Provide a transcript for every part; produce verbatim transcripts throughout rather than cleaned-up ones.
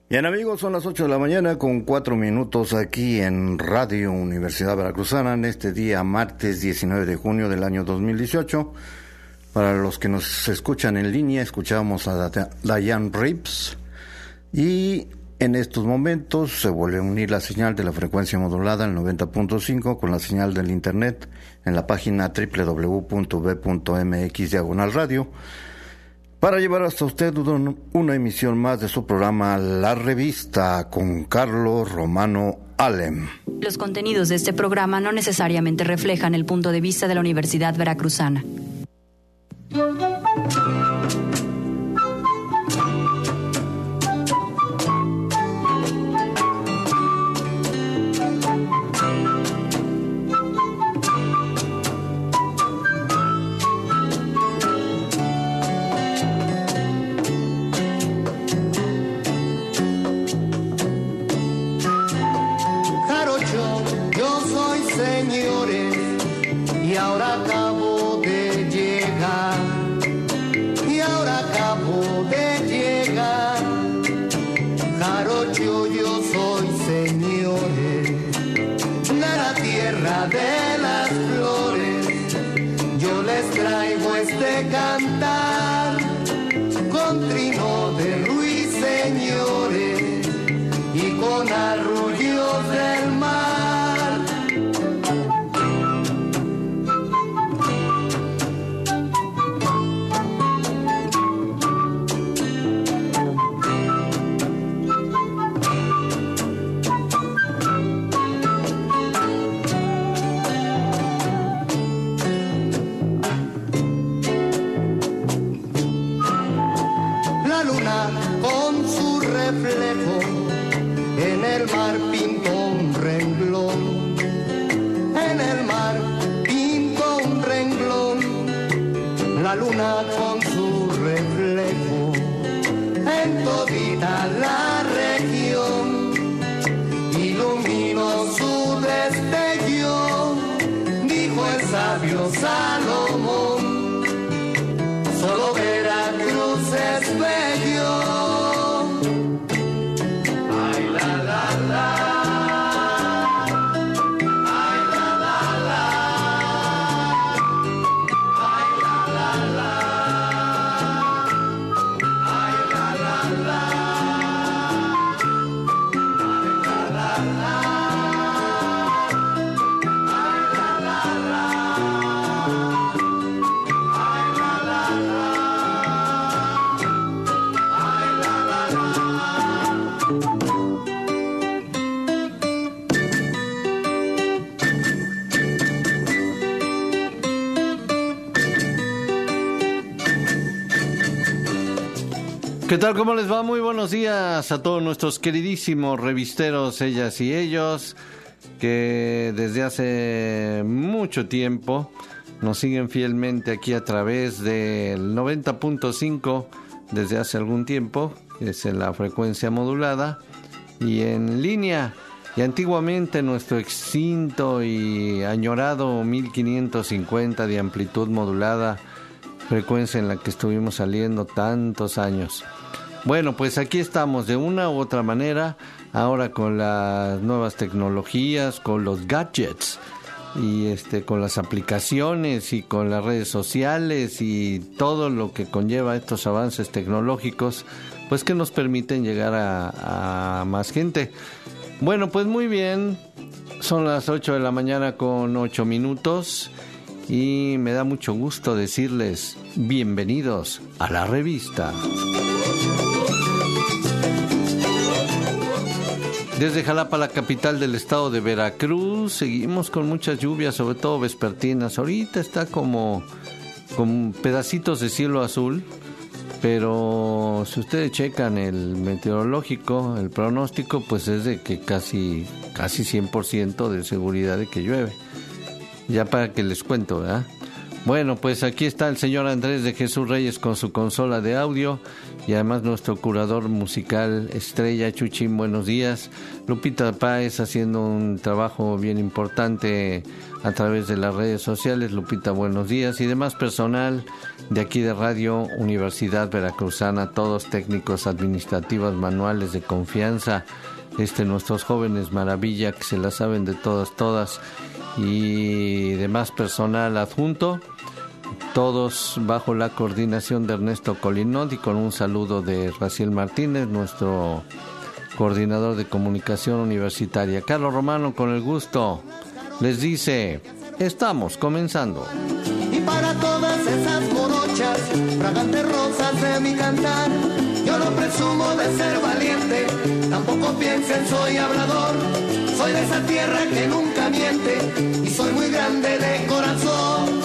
Bien amigos, son las ocho de la mañana con cuatro minutos aquí en Radio Universidad Veracruzana en este día martes diecinueve de junio del año dos mil dieciocho. Para los que nos escuchan en línea, escuchamos a Diane Reeves y en estos momentos se vuelve a unir la señal de la frecuencia modulada el noventa punto cinco con la señal del internet en la página doble u doble u doble u punto b punto m x diagonal radio. Para llevar hasta usted una emisión más de su programa La Revista con Carlos Romano Alem. Los contenidos de este programa no necesariamente reflejan el punto de vista de la Universidad Veracruzana. Cantar con trino de ruiseñores y con arrullos del mar. En el mar pintó un renglón, en el mar pintó un renglón, la luna con su reflejo en todita la región, iluminó su destello, dijo el sabio Salomón, solo Veracruz es bello. ¿Qué tal? ¿Cómo les va? Muy buenos días a todos nuestros queridísimos revisteros, ellas y ellos, que desde hace mucho tiempo nos siguen fielmente aquí a través del noventa punto cinco desde hace algún tiempo, es en la frecuencia modulada, y en línea, y antiguamente nuestro extinto y añorado mil quinientos cincuenta de amplitud modulada, frecuencia en la que estuvimos saliendo tantos años. Bueno, pues aquí estamos de una u otra manera, ahora con las nuevas tecnologías, con los gadgets y este con las aplicaciones y con las redes sociales y todo lo que conlleva estos avances tecnológicos, pues que nos permiten llegar a, a más gente. Bueno, pues muy bien, son las ocho de la mañana con ocho minutos y me da mucho gusto decirles bienvenidos a la revista. Desde Jalapa, la capital del estado de Veracruz, seguimos con muchas lluvias, sobre todo vespertinas. Ahorita está como con pedacitos de cielo azul, pero si ustedes checan el meteorológico, el pronóstico, pues es de que casi, casi cien por ciento de seguridad de que llueve. Ya para que les cuento, ¿verdad? Bueno, pues aquí está el señor Andrés de Jesús Reyes con su consola de audio y además nuestro curador musical estrella, Chuchín, buenos días. Lupita Páez haciendo un trabajo bien importante a través de las redes sociales. Lupita, buenos días. Y demás personal de aquí de Radio Universidad Veracruzana, todos técnicos administrativos, manuales de confianza, este nuestros jóvenes maravilla que se la saben de todas, todas, y demás personal adjunto, todos bajo la coordinación de Ernesto Colinot y con un saludo de Raciel Martínez, nuestro coordinador de comunicación universitaria. Carlos Romano, con el gusto, les dice, estamos comenzando. Y para todas esas morochas, fragantes rosas de mi cantar, yo no presumo de ser valiente, tampoco piensen soy hablador, soy de esa tierra que nunca miente y soy muy grande de corazón.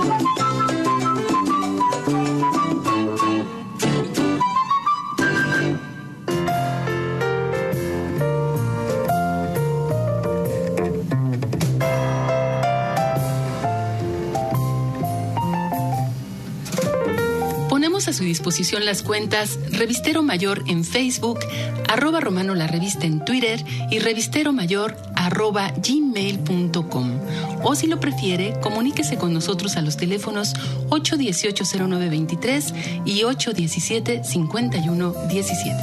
A su disposición las cuentas Revistero Mayor en Facebook, arroba Romano la Revista en Twitter y Revistero Mayor arroba gmail punto com. O si lo prefiere, comuníquese con nosotros a los teléfonos ocho uno ocho, cero nueve dos tres y ocho uno siete, cinco uno uno siete.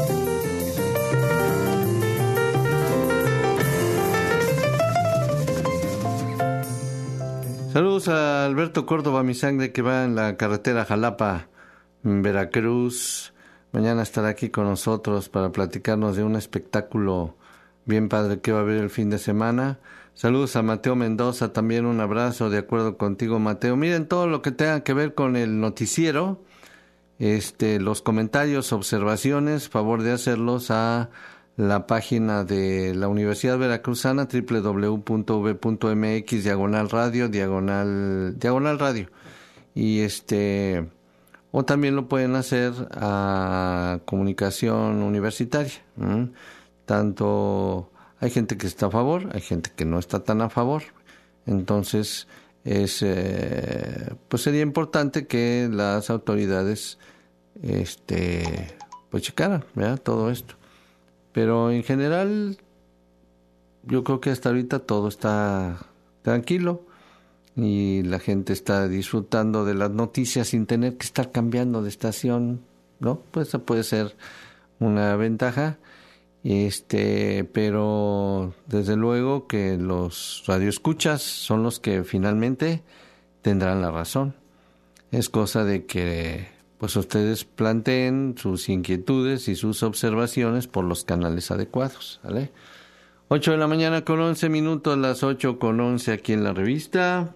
Saludos a Alberto Córdoba, mi sangre, que va en la carretera Jalapa, Veracruz. Mañana estará aquí con nosotros para platicarnos de un espectáculo bien padre que va a haber el fin de semana. Saludos a Mateo Mendoza, también un abrazo, de acuerdo contigo, Mateo. Miren, todo lo que tenga que ver con el noticiero, este, los comentarios, observaciones, favor de hacerlos a la página de la Universidad Veracruzana, doble u doble u doble u punto u v punto m x, diagonal radio, diagonal, diagonal radio. Y este... o también lo pueden hacer a comunicación universitaria. ¿Mm? Tanto hay gente que está a favor, hay gente que no está tan a favor. Entonces, es eh, pues sería importante que las autoridades este pues checaran, ¿verdad? Todo esto. Pero en general, yo creo que hasta ahorita todo está tranquilo y la gente está disfrutando de las noticias sin tener que estar cambiando de estación, ¿no? Pues eso puede ser una ventaja, este, pero desde luego que los radioescuchas son los que finalmente tendrán la razón. Es cosa de que pues ustedes planteen sus inquietudes y sus observaciones por los canales adecuados, ¿vale? ocho de la mañana con once minutos, las ocho con once aquí en la revista.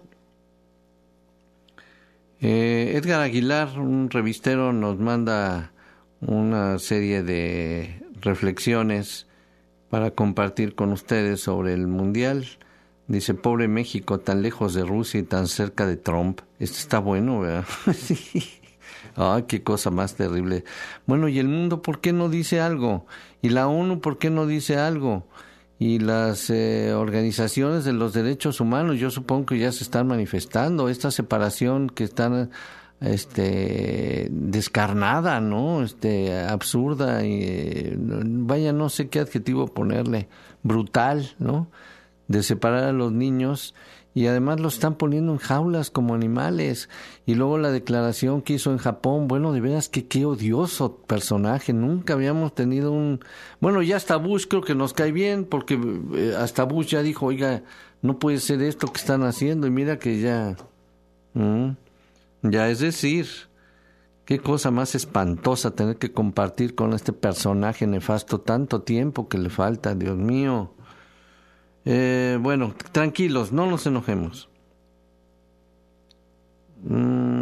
Eh, Edgar Aguilar, un revistero, nos manda una serie de reflexiones para compartir con ustedes sobre el Mundial. Dice, pobre México, tan lejos de Rusia y tan cerca de Trump. Este está bueno, ¿verdad? Sí. Ay, qué cosa más terrible. Bueno, ¿y el mundo por qué no dice algo? ¿Y la ONU por qué no dice algo? Y las eh, organizaciones de los derechos humanos, yo supongo que ya se están manifestando. Esta separación que está este, descarnada, ¿no? Este, absurda, y eh, vaya, no sé qué adjetivo ponerle, brutal, ¿no? De separar a los niños. Y además los están poniendo en jaulas como animales. Y luego la declaración que hizo en Japón, bueno, de veras que qué odioso personaje. Nunca habíamos tenido un... Bueno, ya hasta Bush creo que nos cae bien, porque eh, hasta Bush ya dijo, oiga, no puede ser esto que están haciendo. Y mira que ya... ¿Mm? Ya es decir, qué cosa más espantosa tener que compartir con este personaje nefasto tanto tiempo que le falta, Dios mío. Eh, bueno, tranquilos, no nos enojemos. Mm,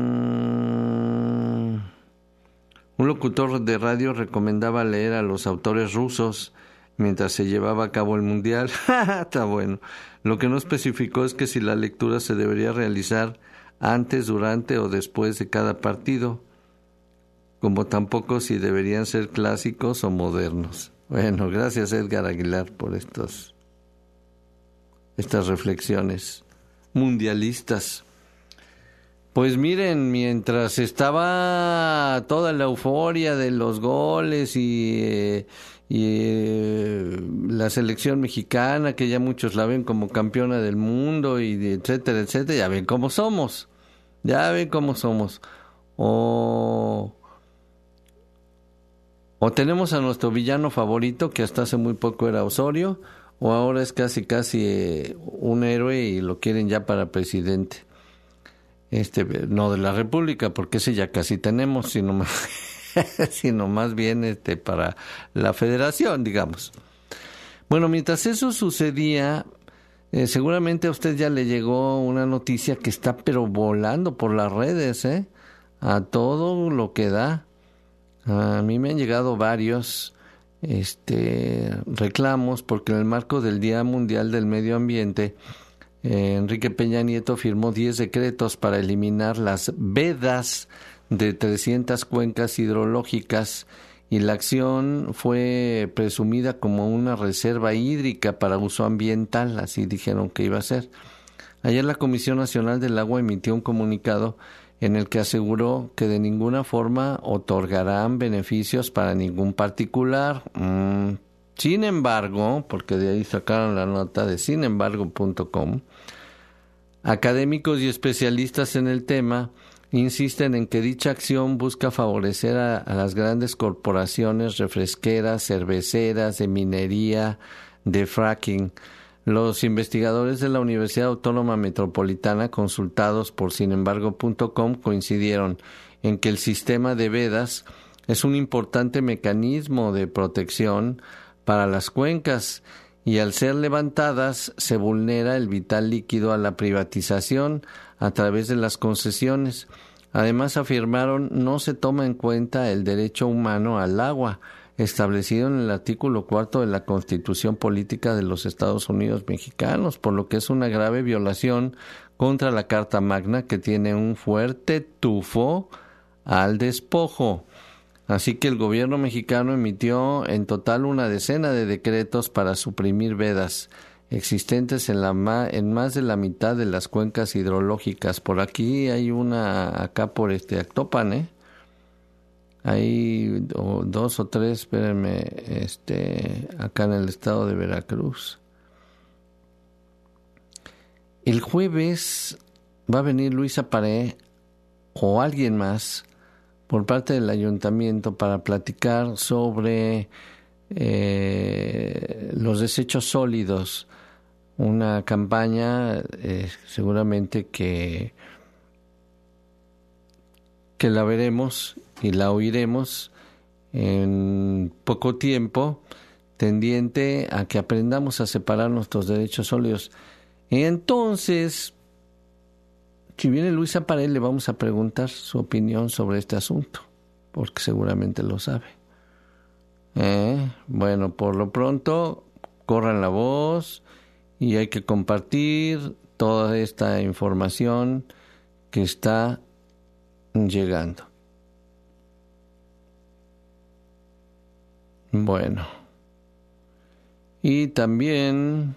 un locutor de radio recomendaba leer a los autores rusos mientras se llevaba a cabo el Mundial. Está bueno. Lo que no especificó es que si la lectura se debería realizar antes, durante o después de cada partido, como tampoco si deberían ser clásicos o modernos. Bueno, gracias Edgar Aguilar por estos estas reflexiones mundialistas. Pues miren, mientras estaba toda la euforia de los goles y, eh, y eh, la selección mexicana, que ya muchos la ven como campeona del mundo, y de etcétera, etcétera, ya ven cómo somos, ya ven cómo somos. O, o tenemos a nuestro villano favorito, que hasta hace muy poco era Osorio, o ahora es casi casi eh, un héroe y lo quieren ya para presidente. Este, no de la República, porque ese ya casi tenemos, sino más, sino más bien este para la Federación, digamos. Bueno, mientras eso sucedía, eh, seguramente a usted ya le llegó una noticia que está pero volando por las redes, ¿eh? A todo lo que da. A mí me han llegado varios este reclamos porque en el marco del Día Mundial del Medio Ambiente, eh, Enrique Peña Nieto firmó diez decretos para eliminar las vedas de trescientas cuencas hidrológicas, y la acción fue presumida como una reserva hídrica para uso ambiental, así dijeron que iba a ser. Ayer la Comisión Nacional del Agua emitió un comunicado en el que aseguró que de ninguna forma otorgarán beneficios para ningún particular. Mm. Sin embargo, porque de ahí sacaron la nota de sin embargo punto com, académicos y especialistas en el tema insisten en que dicha acción busca favorecer a, a las grandes corporaciones refresqueras, cerveceras, de minería, de fracking. Los investigadores de la Universidad Autónoma Metropolitana, consultados por sin embargo punto com, coincidieron en que el sistema de vedas es un importante mecanismo de protección para las cuencas, y al ser levantadas se vulnera el vital líquido a la privatización a través de las concesiones. Además, afirmaron, no se toma en cuenta el derecho humano al agua, establecido en el artículo cuarto de la Constitución Política de los Estados Unidos Mexicanos, por lo que es una grave violación contra la Carta Magna, que tiene un fuerte tufo al despojo. Así que el gobierno mexicano emitió en total una decena de decretos para suprimir vedas existentes en, la ma- en más de la mitad de las cuencas hidrológicas. Por aquí hay una, acá por este Actopan, ¿eh? Hay o, dos o tres, espérenme, este, acá en el estado de Veracruz. El jueves va a venir Luisa Paré o alguien más por parte del ayuntamiento para platicar sobre eh, los desechos sólidos, una campaña eh, seguramente que, que la veremos y la oiremos en poco tiempo, tendiente a que aprendamos a separar nuestros desechos sólidos. Entonces, si viene Luisa Paré, le vamos a preguntar su opinión sobre este asunto, porque seguramente lo sabe. ¿Eh? Bueno, por lo pronto, corran la voz y hay que compartir toda esta información que está llegando. Bueno, y también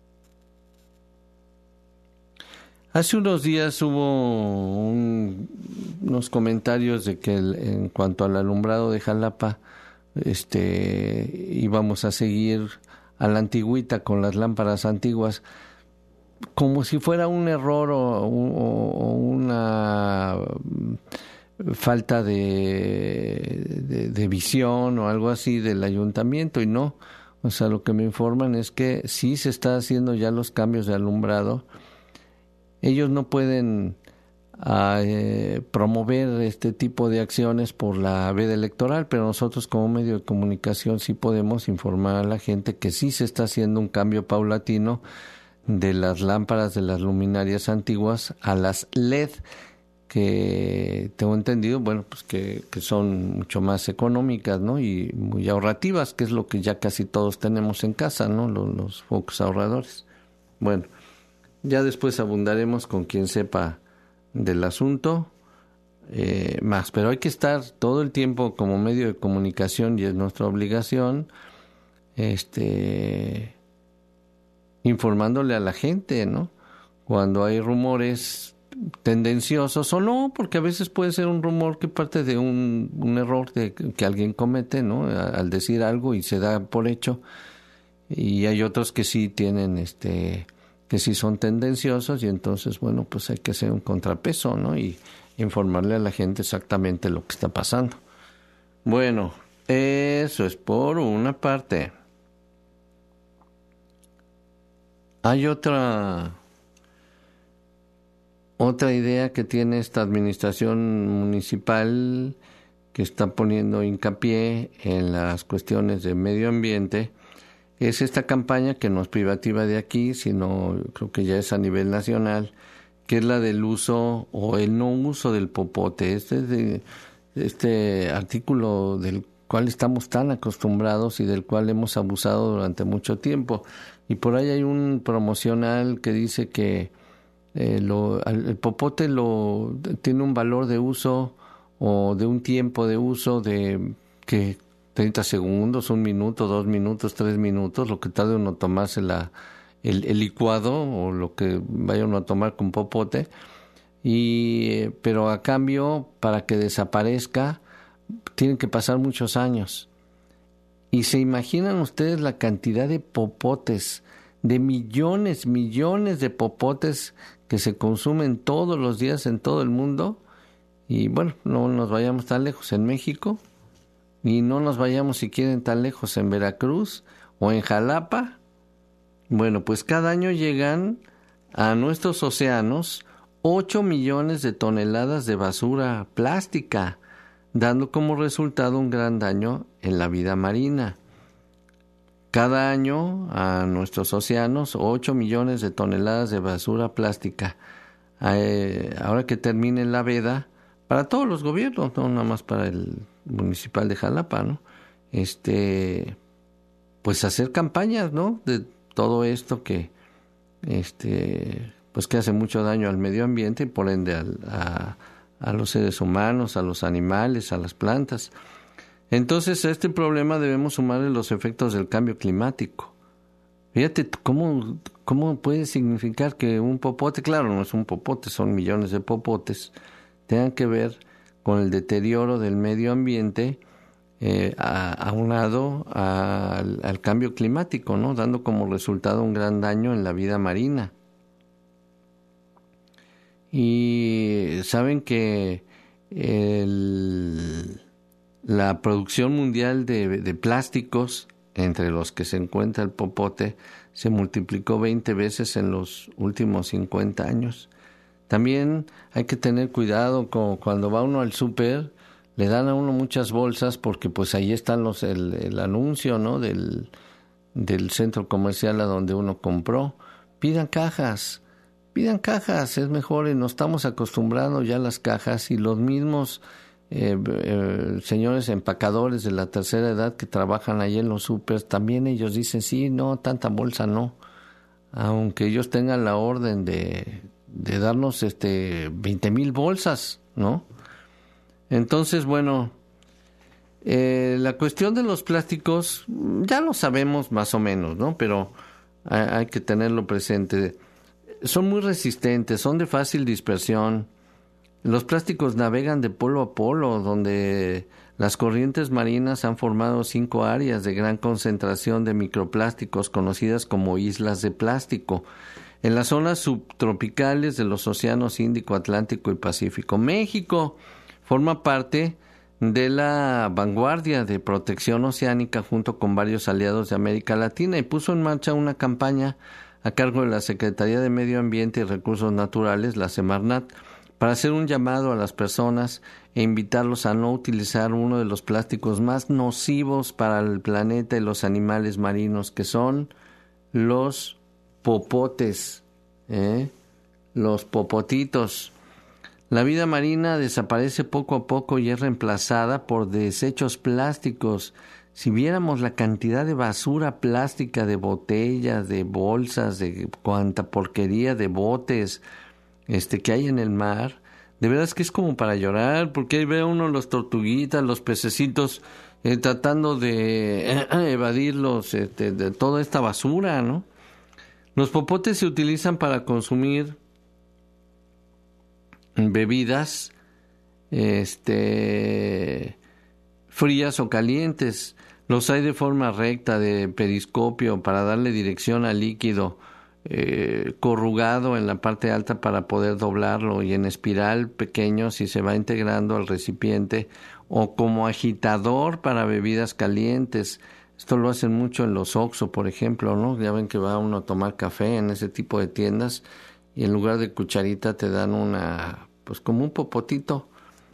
hace unos días hubo un, unos comentarios de que el, en cuanto al alumbrado de Jalapa, este, íbamos a seguir a la antigüita con las lámparas antiguas, como si fuera un error o, o, o una falta de, de, de visión o algo así del ayuntamiento, y no. O sea, lo que me informan es que sí se está haciendo ya los cambios de alumbrado. Ellos no pueden eh, promover este tipo de acciones por la veda electoral, pero nosotros como medio de comunicación sí podemos informar a la gente que sí se está haciendo un cambio paulatino de las lámparas de las luminarias antiguas a las L E D, que tengo entendido, bueno, pues que, que son mucho más económicas, ¿no? Y muy ahorrativas, que es lo que ya casi todos tenemos en casa, ¿no? Los, los focos ahorradores. Bueno, ya después abundaremos con quien sepa del asunto eh, más, pero hay que estar todo el tiempo como medio de comunicación, y es nuestra obligación, este, informándole a la gente, ¿no? Cuando hay rumores tendenciosos o no, porque a veces puede ser un rumor que parte de un, un error de, que alguien comete, ¿no? Al decir algo y se da por hecho. Y hay otros que sí tienen, este, que sí son tendenciosos y entonces, bueno, pues hay que hacer un contrapeso, ¿no? Y informarle a la gente exactamente lo que está pasando. Bueno, eso es por una parte. Hay otra, otra idea que tiene esta administración municipal que está poniendo hincapié en las cuestiones de medio ambiente. Es esta campaña que no es privativa de aquí, sino creo que ya es a nivel nacional, que es la del uso o el no uso del popote. Este, de, este artículo del cual estamos tan acostumbrados y del cual hemos abusado durante mucho tiempo. Y por ahí hay un promocional que dice que eh, lo, el popote lo, tiene un valor de uso o de un tiempo de uso de que treinta segundos, un minuto, dos minutos, tres minutos, lo que tarde uno tomarse la, el, el licuado o lo que vaya uno a tomar con popote. Y, pero a cambio, para que desaparezca, tienen que pasar muchos años. Y se imaginan ustedes la cantidad de popotes, de millones, millones de popotes que se consumen todos los días en todo el mundo. Y bueno, no nos vayamos tan lejos en México, y no nos vayamos si quieren tan lejos en Veracruz o en Jalapa. Bueno, pues cada año llegan a nuestros océanos ocho millones de toneladas de basura plástica, dando como resultado un gran daño en la vida marina. Cada año a nuestros océanos ocho millones de toneladas de basura plástica. Eh, ahora que termine la veda, para todos los gobiernos, no nada más para el municipal de Jalapa, ¿no? Este, pues hacer campañas, ¿no? De todo esto que, este, pues que hace mucho daño al medio ambiente y por ende al, a, a los seres humanos, a los animales, a las plantas. Entonces a este problema debemos sumarle los efectos del cambio climático. Fíjate cómo, cómo puede significar que un popote, claro, no es un popote, son millones de popotes, tengan que ver con el deterioro del medio ambiente eh, a, aunado a, al, al cambio climático, ¿no? Dando como resultado un gran daño en la vida marina. Y saben que el, la producción mundial de, de plásticos, entre los que se encuentra el popote, se multiplicó veinte veces en los últimos cincuenta años. También hay que tener cuidado con, cuando va uno al súper, le dan a uno muchas bolsas porque pues ahí están los el, el anuncio, ¿no? del, del centro comercial a donde uno compró. Pidan cajas, pidan cajas, es mejor, y nos estamos acostumbrando ya a las cajas, y los mismos eh, eh, señores empacadores de la tercera edad que trabajan ahí en los súper, también ellos dicen, sí, no, tanta bolsa no, aunque ellos tengan la orden de... de darnos este veinte mil bolsas, ¿no? Entonces, bueno, eh, la cuestión de los plásticos ya lo sabemos más o menos, ¿no? Pero hay, hay que tenerlo presente. Son muy resistentes, son de fácil dispersión. Los plásticos navegan de polo a polo, donde las corrientes marinas han formado cinco áreas de gran concentración de microplásticos conocidas como islas de plástico, en las zonas subtropicales de los océanos Índico, Atlántico y Pacífico. México forma parte de la vanguardia de protección oceánica junto con varios aliados de América Latina y puso en marcha una campaña a cargo de la Secretaría de Medio Ambiente y Recursos Naturales, la Semarnat, para hacer un llamado a las personas e invitarlos a no utilizar uno de los plásticos más nocivos para el planeta y los animales marinos, que son los popotes, ¿eh? Los popotitos. La vida marina desaparece poco a poco y es reemplazada por desechos plásticos. Si viéramos la cantidad de basura plástica, de botellas, de bolsas, de cuanta porquería, de botes este que hay en el mar, de verdad es que es como para llorar, porque ahí ve uno los tortuguitas, los pececitos eh, tratando de eh, evadir los, este, de toda esta basura, ¿no? Los popotes se utilizan para consumir bebidas este, frías o calientes. Los hay de forma recta, de periscopio, para darle dirección al líquido, eh, corrugado en la parte alta para poder doblarlo, y en espiral pequeño si se va integrando al recipiente, o como agitador para bebidas calientes. Esto lo hacen mucho en los Oxxo, por ejemplo, ¿no? Ya ven que va uno a tomar café en ese tipo de tiendas y en lugar de cucharita te dan una, pues como un popotito.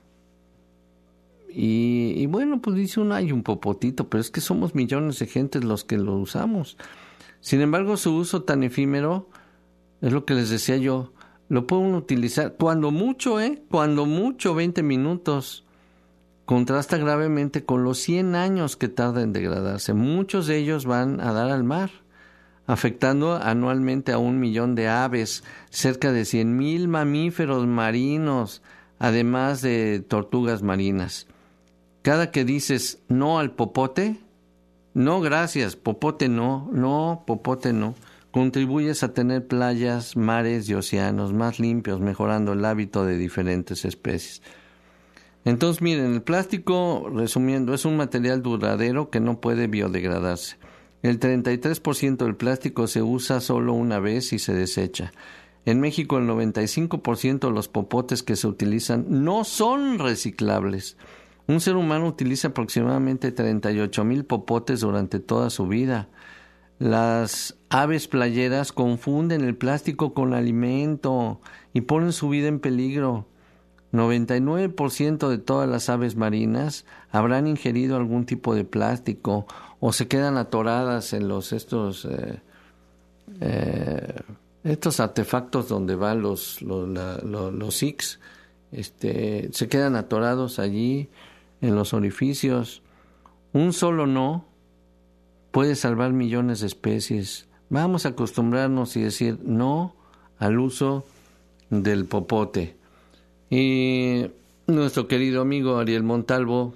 Y, y bueno, pues dice uno, hay un popotito, pero es que somos millones de gentes los que lo usamos. Sin embargo, su uso tan efímero, es lo que les decía yo, lo pueden utilizar cuando mucho, ¿eh? Cuando mucho, veinte minutos. Contrasta gravemente con los cien años que tarda en degradarse. Muchos de ellos van a dar al mar, afectando anualmente a un millón de aves, cerca de cien mil mamíferos marinos, además de tortugas marinas. Cada que dices no al popote, no gracias, popote no, no, popote no, contribuyes a tener playas, mares y océanos más limpios, mejorando el hábito de diferentes especies. Entonces, miren, el plástico, resumiendo, es un material duradero que no puede biodegradarse. El treinta y tres por ciento del plástico se usa solo una vez y se desecha. En México, el noventa y cinco por ciento de los popotes que se utilizan no son reciclables. Un ser humano utiliza aproximadamente treinta y ocho mil popotes durante toda su vida. Las aves playeras confunden el plástico con alimento y ponen su vida en peligro. noventa y nueve por ciento de todas las aves marinas habrán ingerido algún tipo de plástico o se quedan atoradas en los estos eh, eh, estos artefactos donde van los los, la, los, los S I Cs, este, se quedan atorados allí en los orificios. Un solo no puede salvar millones de especies. Vamos a acostumbrarnos y decir no al uso del popote. Y nuestro querido amigo Ariel Montalvo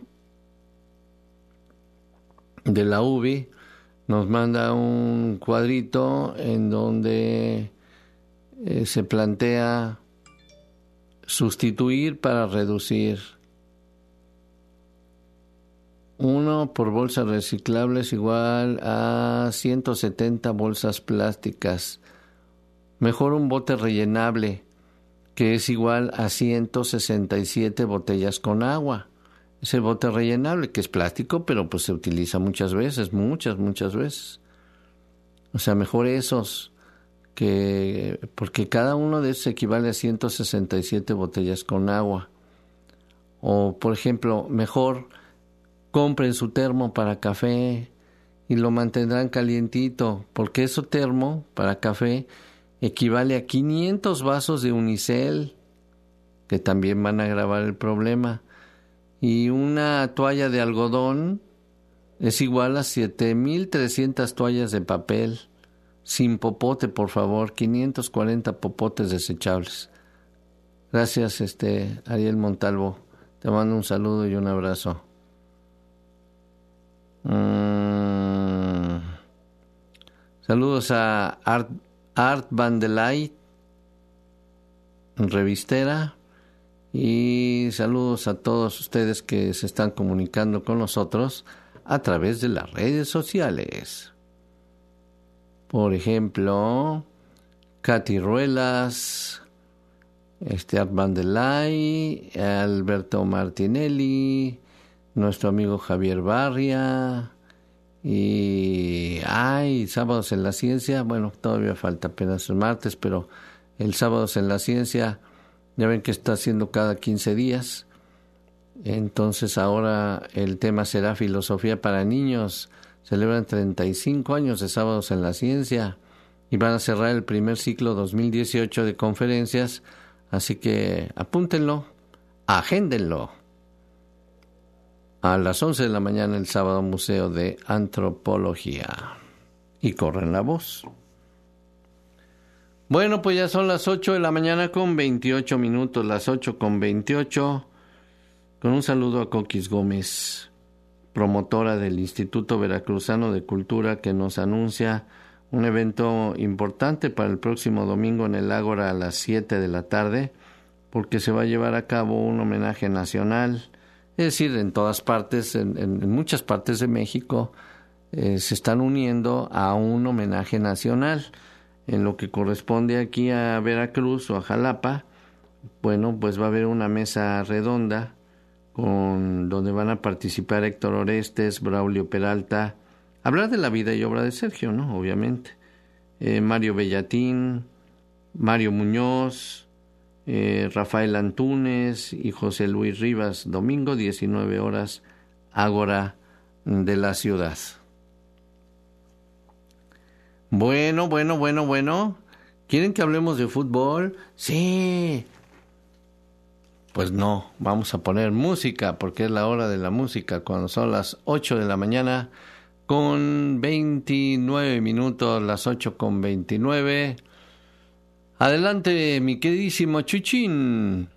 de la U B I nos manda un cuadrito en donde eh, se plantea sustituir para reducir. Uno por bolsas reciclables igual a ciento setenta bolsas plásticas. Mejor un bote rellenable, que es igual a ciento sesenta y siete botellas con agua. Ese bote rellenable, que es plástico, pero pues se utiliza muchas veces, muchas, muchas veces. O sea, mejor esos, que porque cada uno de esos equivale a ciento sesenta y siete botellas con agua. O, por ejemplo, mejor compren su termo para café y lo mantendrán calientito, porque ese termo para café equivale a quinientos vasos de unicel, que también van a agravar el problema. Y una toalla de algodón es igual a siete mil trescientas toallas de papel, sin popote, por favor, quinientos cuarenta popotes desechables. Gracias, este Ariel Montalvo. Te mando un saludo y un abrazo. Mm. Saludos a Art, Art Vandelay, revistera, y saludos a todos ustedes que se están comunicando con nosotros a través de las redes sociales. Por ejemplo, Katy Ruelas, este Art Vandelay, Alberto Martinelli, nuestro amigo Javier Barria, y ay, Sábados en la Ciencia. Bueno, todavía falta apenas el martes, pero el Sábados en la Ciencia, ya ven que está haciendo cada quince días. Entonces ahora el tema será filosofía para niños. Celebran treinta y cinco años de Sábados en la Ciencia y van a cerrar el primer ciclo dos mil dieciocho de conferencias, así que apúntenlo, agéndenlo. A las once de la mañana el sábado, Museo de Antropología. Y corren la voz. Bueno, pues ya son las ocho de la mañana con veintiocho minutos, las ocho con veintiocho. Con un saludo a Coquis Gómez, promotora del Instituto Veracruzano de Cultura, que nos anuncia un evento importante para el próximo domingo en el Ágora a las siete de la tarde, porque se va a llevar a cabo un homenaje nacional, es decir, en todas partes, en, en, en muchas partes de México, eh, se están uniendo a un homenaje nacional. En lo que corresponde aquí a Veracruz o a Jalapa, bueno, pues va a haber una mesa redonda con donde van a participar Héctor Orestes, Braulio Peralta, hablar de la vida y obra de Sergio, ¿no? Obviamente. Eh, Mario Bellatín, Mario Muñoz, eh, Rafael Antúnez y José Luis Rivas. Domingo, diecinueve horas, Ágora de la Ciudad. Bueno, bueno, bueno, bueno. ¿Quieren que hablemos de fútbol? Sí. Pues no, vamos a poner música, porque es la hora de la música, cuando son las ocho de la mañana con veintinueve minutos, las ocho con veintinueve. Adelante, mi queridísimo Chuchín.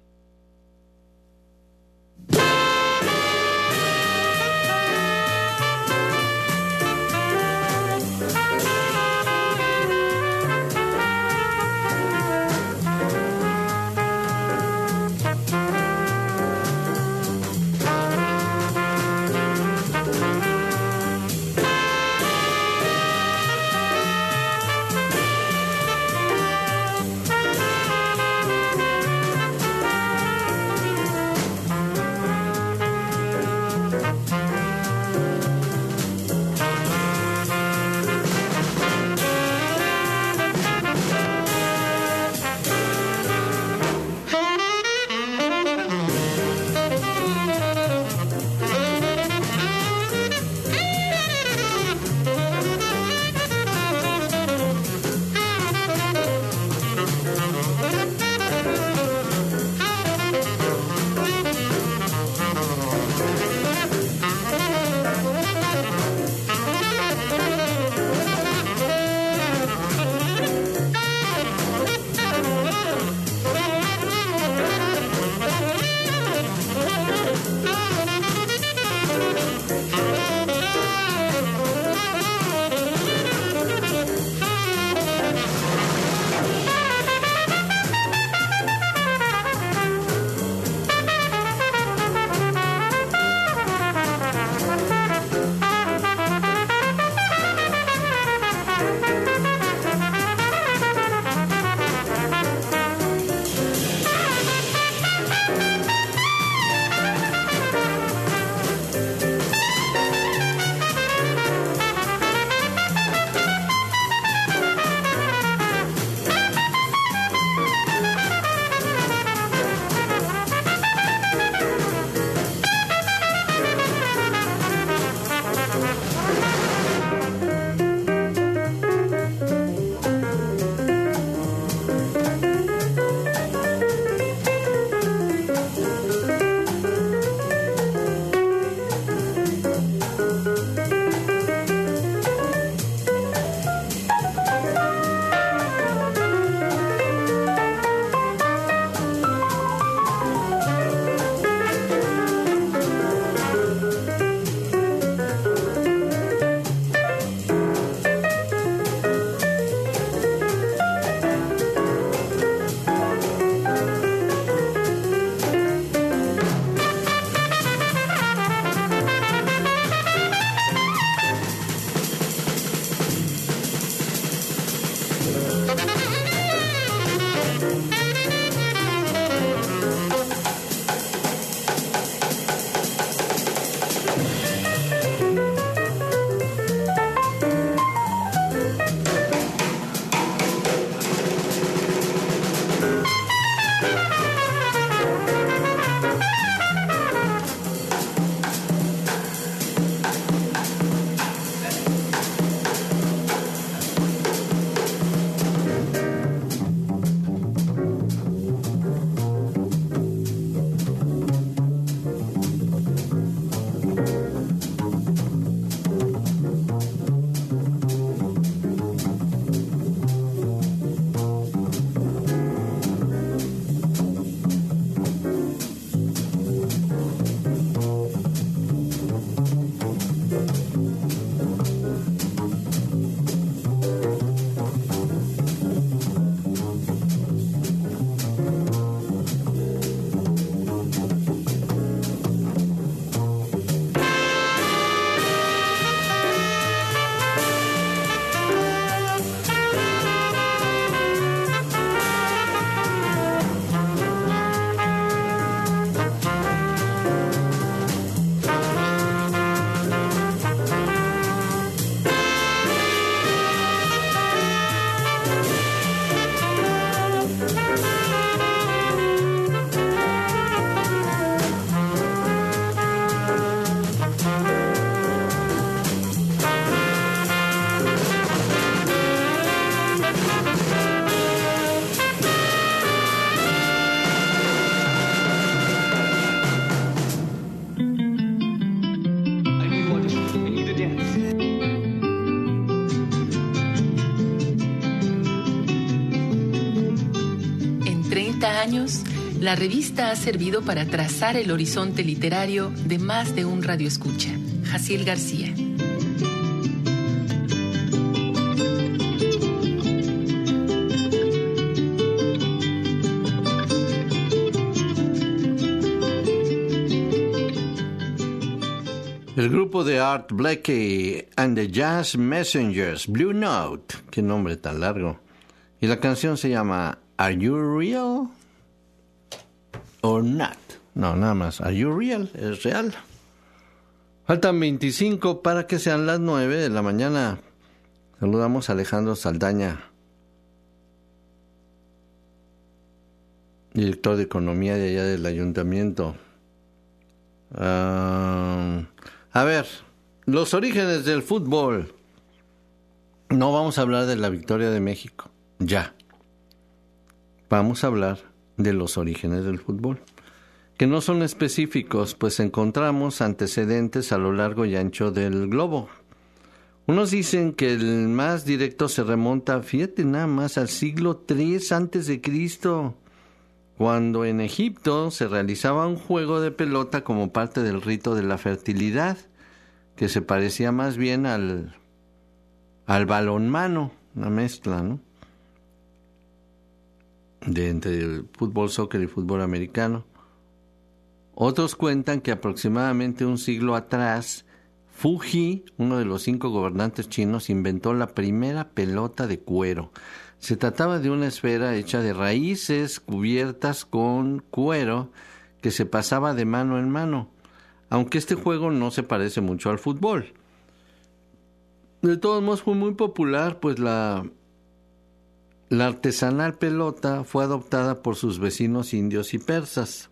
treinta años, la revista ha servido para trazar el horizonte literario de más de un radioescucha. Jaciel García. El grupo de Art Blakey and the Jazz Messengers, Blue Note, qué nombre tan largo. Y la canción se llama Are You Real or Not? No, nada más, Are You Real? ¿Es real? Faltan veinticinco para que sean las nueve de la mañana. Saludamos a Alejandro Saldaña, director de Economía de allá del Ayuntamiento. Uh, a ver, los orígenes del fútbol. No vamos a hablar de la victoria de México, ya. Vamos a hablar de los orígenes del fútbol, que no son específicos, pues encontramos antecedentes a lo largo y ancho del globo. Unos dicen que el más directo se remonta, fíjate nada más, al siglo tres antes de Cristo, cuando en Egipto se realizaba un juego de pelota como parte del rito de la fertilidad, que se parecía más bien al, al balonmano, una mezcla, ¿no? De entre el fútbol, soccer y fútbol americano. Otros cuentan que aproximadamente un siglo atrás, Fuji, uno de los cinco gobernantes chinos, inventó la primera pelota de cuero. Se trataba de una esfera hecha de raíces cubiertas con cuero que se pasaba de mano en mano, aunque este juego no se parece mucho al fútbol. De todos modos fue muy popular, pues la, la artesanal pelota fue adoptada por sus vecinos indios y persas.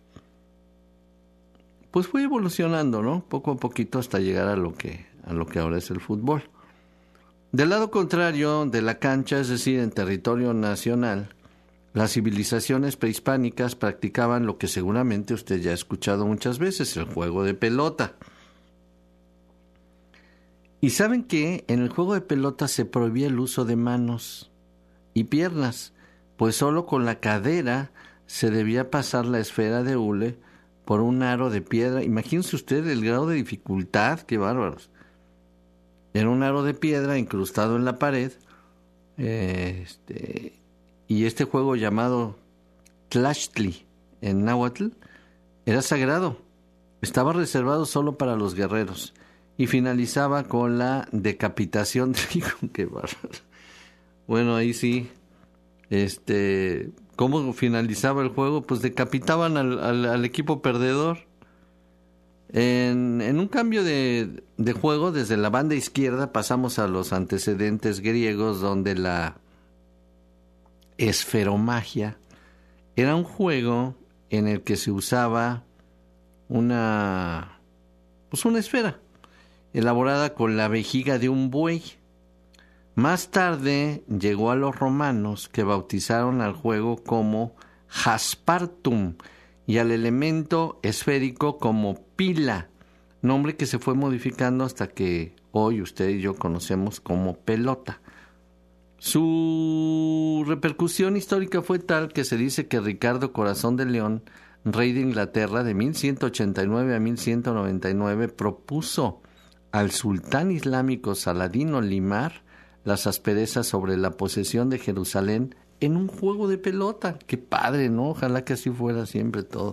Pues fue evolucionando, ¿no? Poco a poquito hasta llegar a lo que, a lo que ahora es el fútbol. Del lado contrario de la cancha, es decir, en territorio nacional, las civilizaciones prehispánicas practicaban lo que seguramente usted ya ha escuchado muchas veces, el juego de pelota. ¿Y saben qué? En el juego de pelota se prohibía el uso de manos y piernas, pues solo con la cadera se debía pasar la esfera de hule por un aro de piedra. Imagínense usted el grado de dificultad, qué bárbaros. Era un aro de piedra incrustado en la pared, eh, este, y este juego llamado Tlachtli en náhuatl era sagrado. Estaba reservado solo para los guerreros y finalizaba con la decapitación de hijo. Qué bárbaro. Bueno, ahí sí, este, ¿cómo finalizaba el juego? Pues decapitaban al, al, al equipo perdedor. En, en un cambio de, de juego, desde la banda izquierda pasamos a los antecedentes griegos, donde la esferomagia era un juego en el que se usaba una, pues una esfera elaborada con la vejiga de un buey. Más tarde llegó a los romanos, que bautizaron al juego como Jaspartum y al elemento esférico como pila, nombre que se fue modificando hasta que hoy usted y yo conocemos como pelota. Su repercusión histórica fue tal que se dice que Ricardo Corazón de León, rey de Inglaterra de mil ciento ochenta y nueve a mil ciento noventa y nueve, propuso al sultán islámico Saladino limar las asperezas sobre la posesión de Jerusalén en un juego de pelota. Qué padre, ¿no? Ojalá que así fuera siempre todo.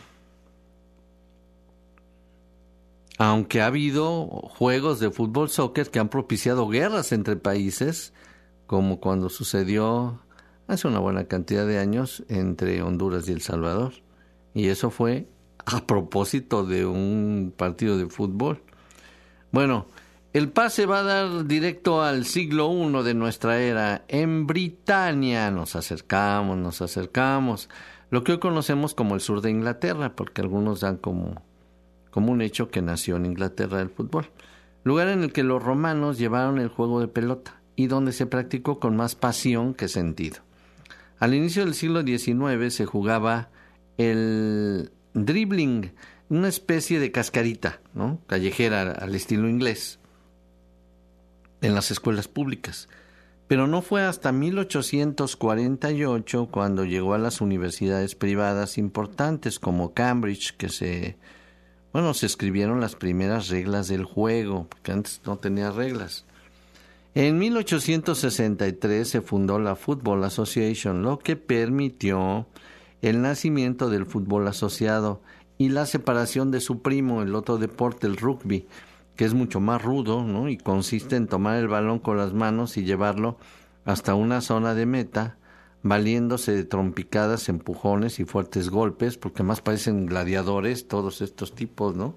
Aunque ha habido juegos de fútbol soccer que han propiciado guerras entre países, como cuando sucedió hace una buena cantidad de años entre Honduras y El Salvador. Y eso fue a propósito de un partido de fútbol. Bueno, el pase va a dar directo al siglo primero de nuestra era. En Britania nos acercamos, nos acercamos. Lo que hoy conocemos como el sur de Inglaterra, porque algunos dan como, como un hecho que nació en Inglaterra el fútbol. Lugar en el que los romanos llevaron el juego de pelota y donde se practicó con más pasión que sentido. Al inicio del siglo diecinueve se jugaba el dribbling, una especie de cascarita, ¿no? Callejera al estilo inglés, en las escuelas públicas. Pero no fue hasta mil ochocientos cuarenta y ocho cuando llegó a las universidades privadas importantes como Cambridge, que se, bueno, se escribieron las primeras reglas del juego, porque antes no tenía reglas. En mil ochocientos sesenta y tres se fundó la Football Association, lo que permitió el nacimiento del fútbol asociado y la separación de su primo, el otro deporte, el rugby, que es mucho más rudo, ¿no? Y consiste en tomar el balón con las manos y llevarlo hasta una zona de meta, valiéndose de trompicadas, empujones y fuertes golpes, porque más parecen gladiadores todos estos tipos, ¿no?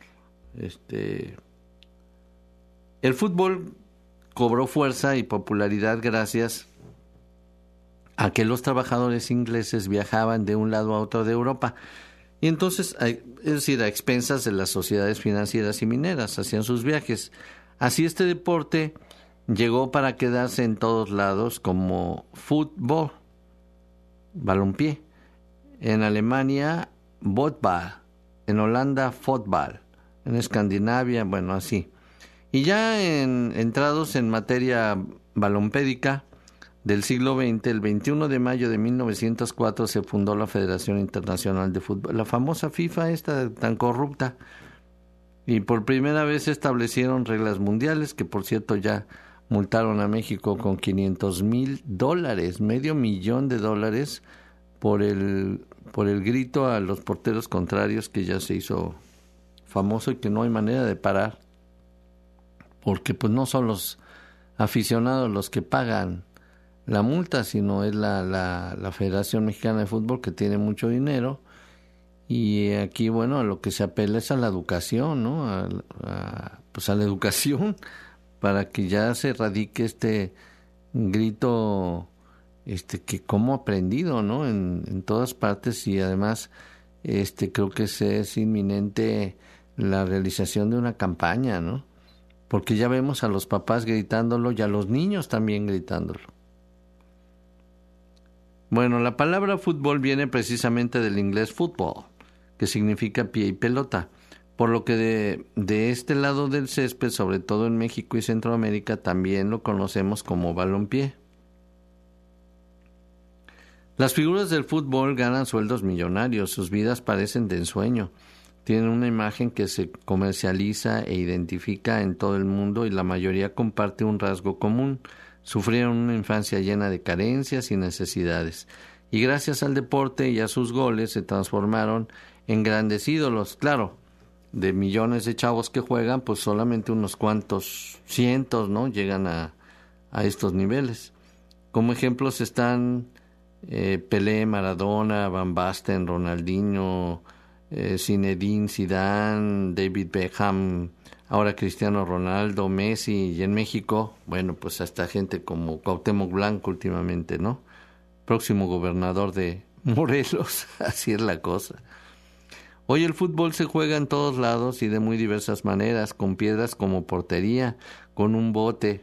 Este, el fútbol cobró fuerza y popularidad gracias a que los trabajadores ingleses viajaban de un lado a otro de Europa. Y entonces, es decir, a expensas de las sociedades financieras y mineras, hacían sus viajes. Así este deporte llegó para quedarse en todos lados como fútbol, balompié. En Alemania, Botball. En Holanda, fútbol. En Escandinavia, bueno, así. Y ya en, entrados en materia balompédica del siglo veinte, el veintiuno de mayo de mil novecientos cuatro se fundó la Federación Internacional de Fútbol, la famosa FIFA esta tan corrupta, y por primera vez se establecieron reglas mundiales que por cierto ya multaron a México con quinientos mil dólares, medio millón de dólares por el, por el grito a los porteros contrarios, que ya se hizo famoso y que no hay manera de parar, porque pues no son los aficionados los que pagan la multa, sino es la, la, la Federación Mexicana de Fútbol, que tiene mucho dinero, y aquí, bueno, a lo que se apela es a la educación, ¿no? A, a, pues a la educación, para que ya se erradique este grito, este que como aprendido, ¿no? En, en todas partes, y además, este creo que se es inminente la realización de una campaña, ¿no? Porque ya vemos a los papás gritándolo y a los niños también gritándolo. Bueno, la palabra fútbol viene precisamente del inglés football, que significa pie y pelota, por lo que de, de este lado del césped, sobre todo en México y Centroamérica, también lo conocemos como balompié. Las figuras del fútbol ganan sueldos millonarios, sus vidas parecen de ensueño, tienen una imagen que se comercializa e identifica en todo el mundo y la mayoría comparte un rasgo común. Sufrieron una infancia llena de carencias y necesidades, y gracias al deporte y a sus goles se transformaron en grandes ídolos. Claro, de millones de chavos que juegan, pues solamente unos cuantos cientos, ¿no?, llegan a, a estos niveles. Como ejemplos están eh, Pelé, Maradona, Van Basten, Ronaldinho, eh, Zinedine Zidane, David Beckham, ahora Cristiano Ronaldo, Messi, y en México, bueno, pues hasta gente como Cuauhtémoc Blanco últimamente, ¿no? Próximo gobernador de Morelos, así es la cosa. Hoy el fútbol se juega en todos lados y de muy diversas maneras, con piedras como portería, con un bote,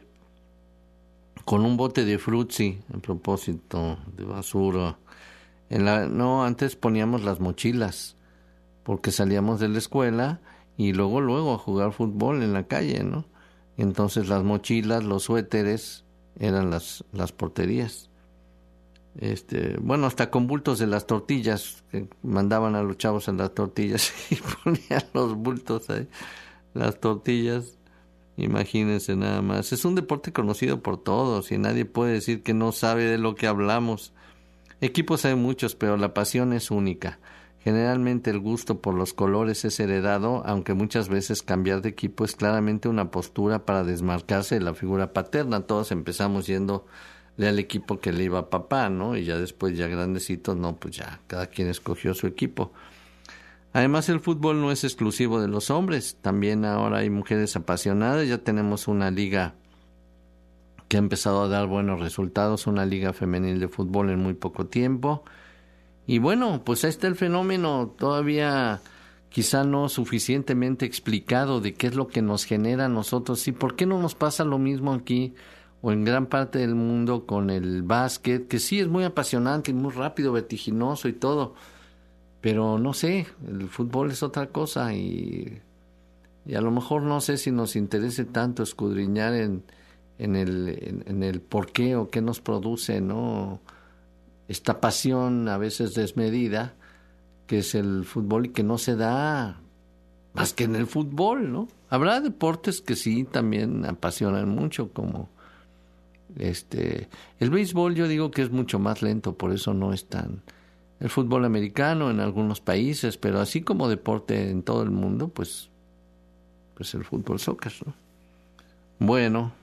con un bote de frutzi, a propósito de basura. En la, no, antes poníamos las mochilas, porque salíamos de la escuela y luego, luego a jugar fútbol en la calle, ¿no? Entonces las mochilas, los suéteres eran las, las porterías. Este, bueno, hasta con bultos de las tortillas, que mandaban a los chavos en las tortillas y ponían los bultos ahí, las tortillas, imagínense nada más. Es un deporte conocido por todos y nadie puede decir que no sabe de lo que hablamos. Equipos hay muchos, pero la pasión es única. Generalmente el gusto por los colores es heredado, aunque muchas veces cambiar de equipo es claramente una postura para desmarcarse de la figura paterna. Todos empezamos yendo al equipo que le iba a papá, ¿no? Y ya después, ya grandecitos, no, pues ya cada quien escogió su equipo. Además, el fútbol no es exclusivo de los hombres. También ahora hay mujeres apasionadas. Ya tenemos una liga que ha empezado a dar buenos resultados, una liga femenil de fútbol en muy poco tiempo. Y bueno, pues ahí está el fenómeno todavía quizá no suficientemente explicado de qué es lo que nos genera a nosotros. ¿Y por qué no nos pasa lo mismo aquí o en gran parte del mundo con el básquet? Que sí es muy apasionante y muy rápido, vertiginoso y todo, pero no sé, el fútbol es otra cosa y, y a lo mejor no sé si nos interese tanto escudriñar en, en el, en, en el por qué o qué nos produce, ¿no?, esta pasión a veces desmedida que es el fútbol y que no se da más que en el fútbol, ¿no? Habrá deportes que sí también apasionan mucho, como este el béisbol. Yo digo que es mucho más lento, por eso no es tan... El fútbol americano en algunos países, pero así como deporte en todo el mundo, pues, pues el fútbol soccer, ¿no? Bueno,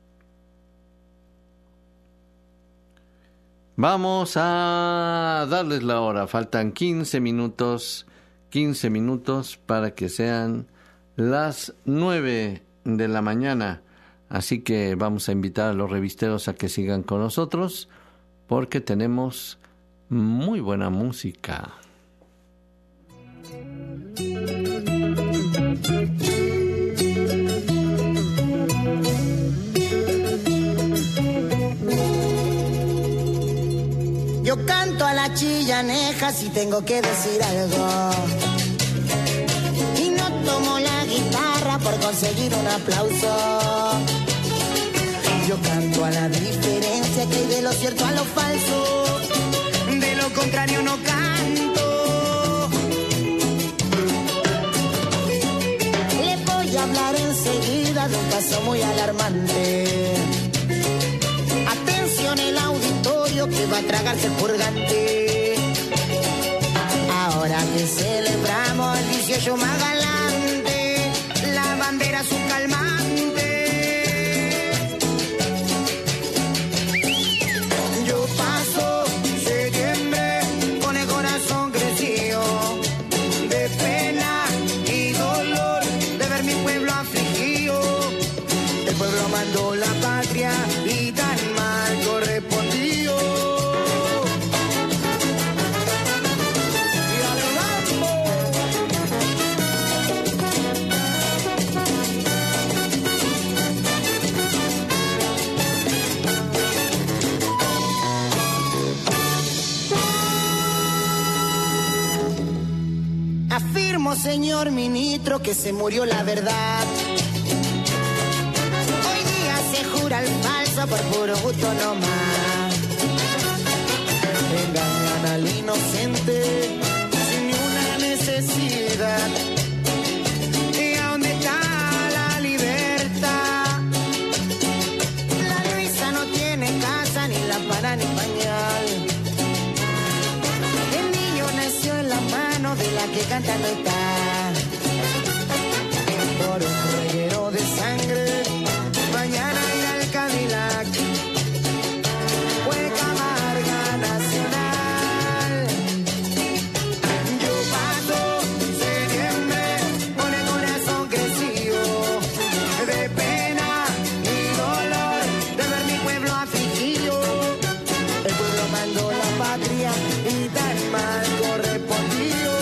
vamos a darles la hora. Faltan quince minutos, quince minutos para que sean las nueve de la mañana. Así que vamos a invitar a los revisteros a que sigan con nosotros porque tenemos muy buena música. Yo canto a la chillaneja si tengo que decir algo. Y no tomo la guitarra por conseguir un aplauso. Yo canto a la diferencia que hay de lo cierto a lo falso. De lo contrario no canto. Le voy a hablar enseguida de un caso muy alarmante. Atención el auditorio que va a tragarse el purgante. Ahora que celebramos el dieciocho más galante, la bandera es un calmante. Yo paso septiembre con el corazón crecido, de pena y dolor de ver mi pueblo afligido. El pueblo mandó la patria y tan mal correspondido. Afirmo, señor ministro, que se murió la verdad. Hoy día se jura el falso por puro gusto nomás. Engañan al inocente sin ni una necesidad. ¿Y a dónde está la libertad? La Luisa no tiene casa, ni lámpara, ni pañal. El niño nació en la mano de la que canta no está. Por un reguero de sangre, mañana irá al Cadillac. Hueca amarga nacional. Yo paso septiembre con el corazón crecido, de pena y dolor de ver mi pueblo afligido. El pueblo mandó la patria y tan mal correspondido.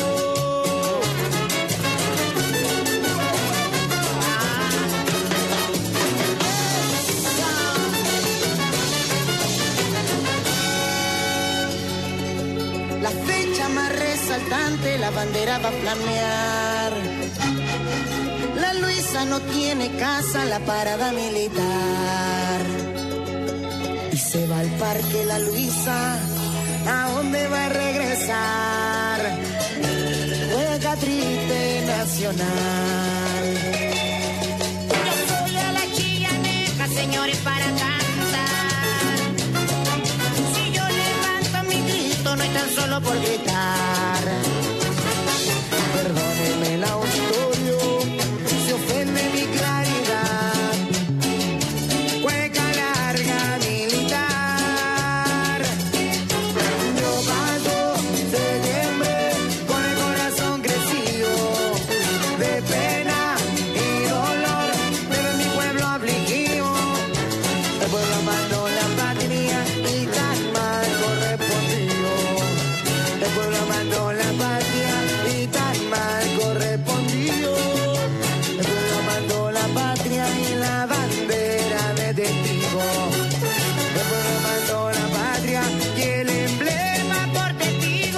La fecha más resaltante, la bandera va a flamear. La Luisa no tiene casa, la parada militar. Y se va al parque la Luisa, ¿a dónde va a regresar? Juega triste nacional. Yo soy a la chillaneja, señores, para cantar. Si yo levanto mi grito, no es tan solo por gritar. Perdóneme el auditorio, se ofende mi claridad. Cueca larga militar. Yo paso septiembre con el corazón crecido, de pena y dolor de ver mi pueblo afligido. El pueblo mandó la patria y tan mal correspondido. El pueblo mandó la patria y tan mal correspondido. El pueblo mandó la patria y la bandera de testigo. El pueblo mandó la patria y el emblema por testigo.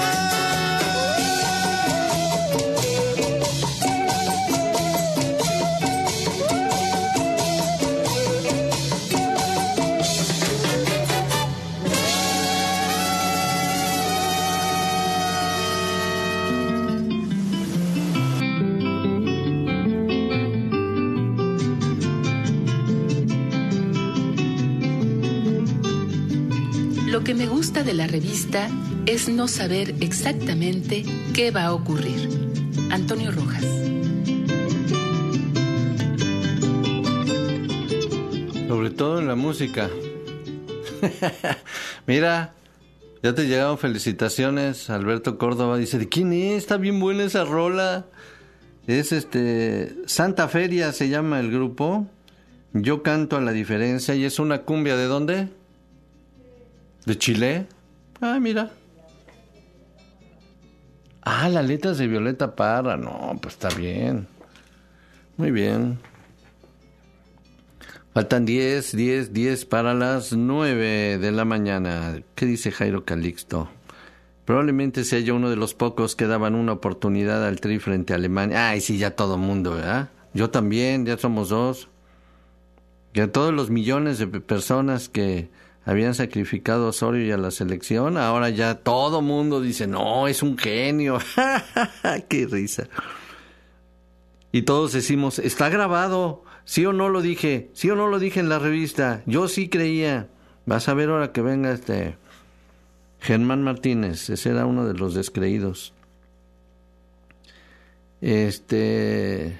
Lo que me gusta de la revista es no saber exactamente qué va a ocurrir. Antonio Rojas. Sobre todo en la música. Mira, ya te llegaron felicitaciones. Alberto Córdoba dice, ¿de quién es? Está bien buena esa rola. Es este Santa Feria se llama el grupo. Yo canto a la diferencia y es una cumbia. ¿De dónde? ¿De Chile? Ah, mira. Ah, las letras de Violeta Parra. No, pues está bien. Muy bien. Faltan diez, diez, diez para las nueve de la mañana. ¿Qué dice Jairo Calixto? Probablemente sea yo uno de los pocos que daban una oportunidad al Tri frente a Alemania. Ay, sí, ya todo mundo, ¿verdad? Yo también, ya somos dos. Y a todos los millones de personas que habían sacrificado a Osorio y a la selección, ahora ya todo mundo dice, no, es un genio. ¡Qué risa! Y todos decimos, está grabado. ¿Sí o no lo dije? ¿Sí o no lo dije en la revista? Yo sí creía. Vas a ver ahora que venga este Germán Martínez. Ese era uno de los descreídos. Este...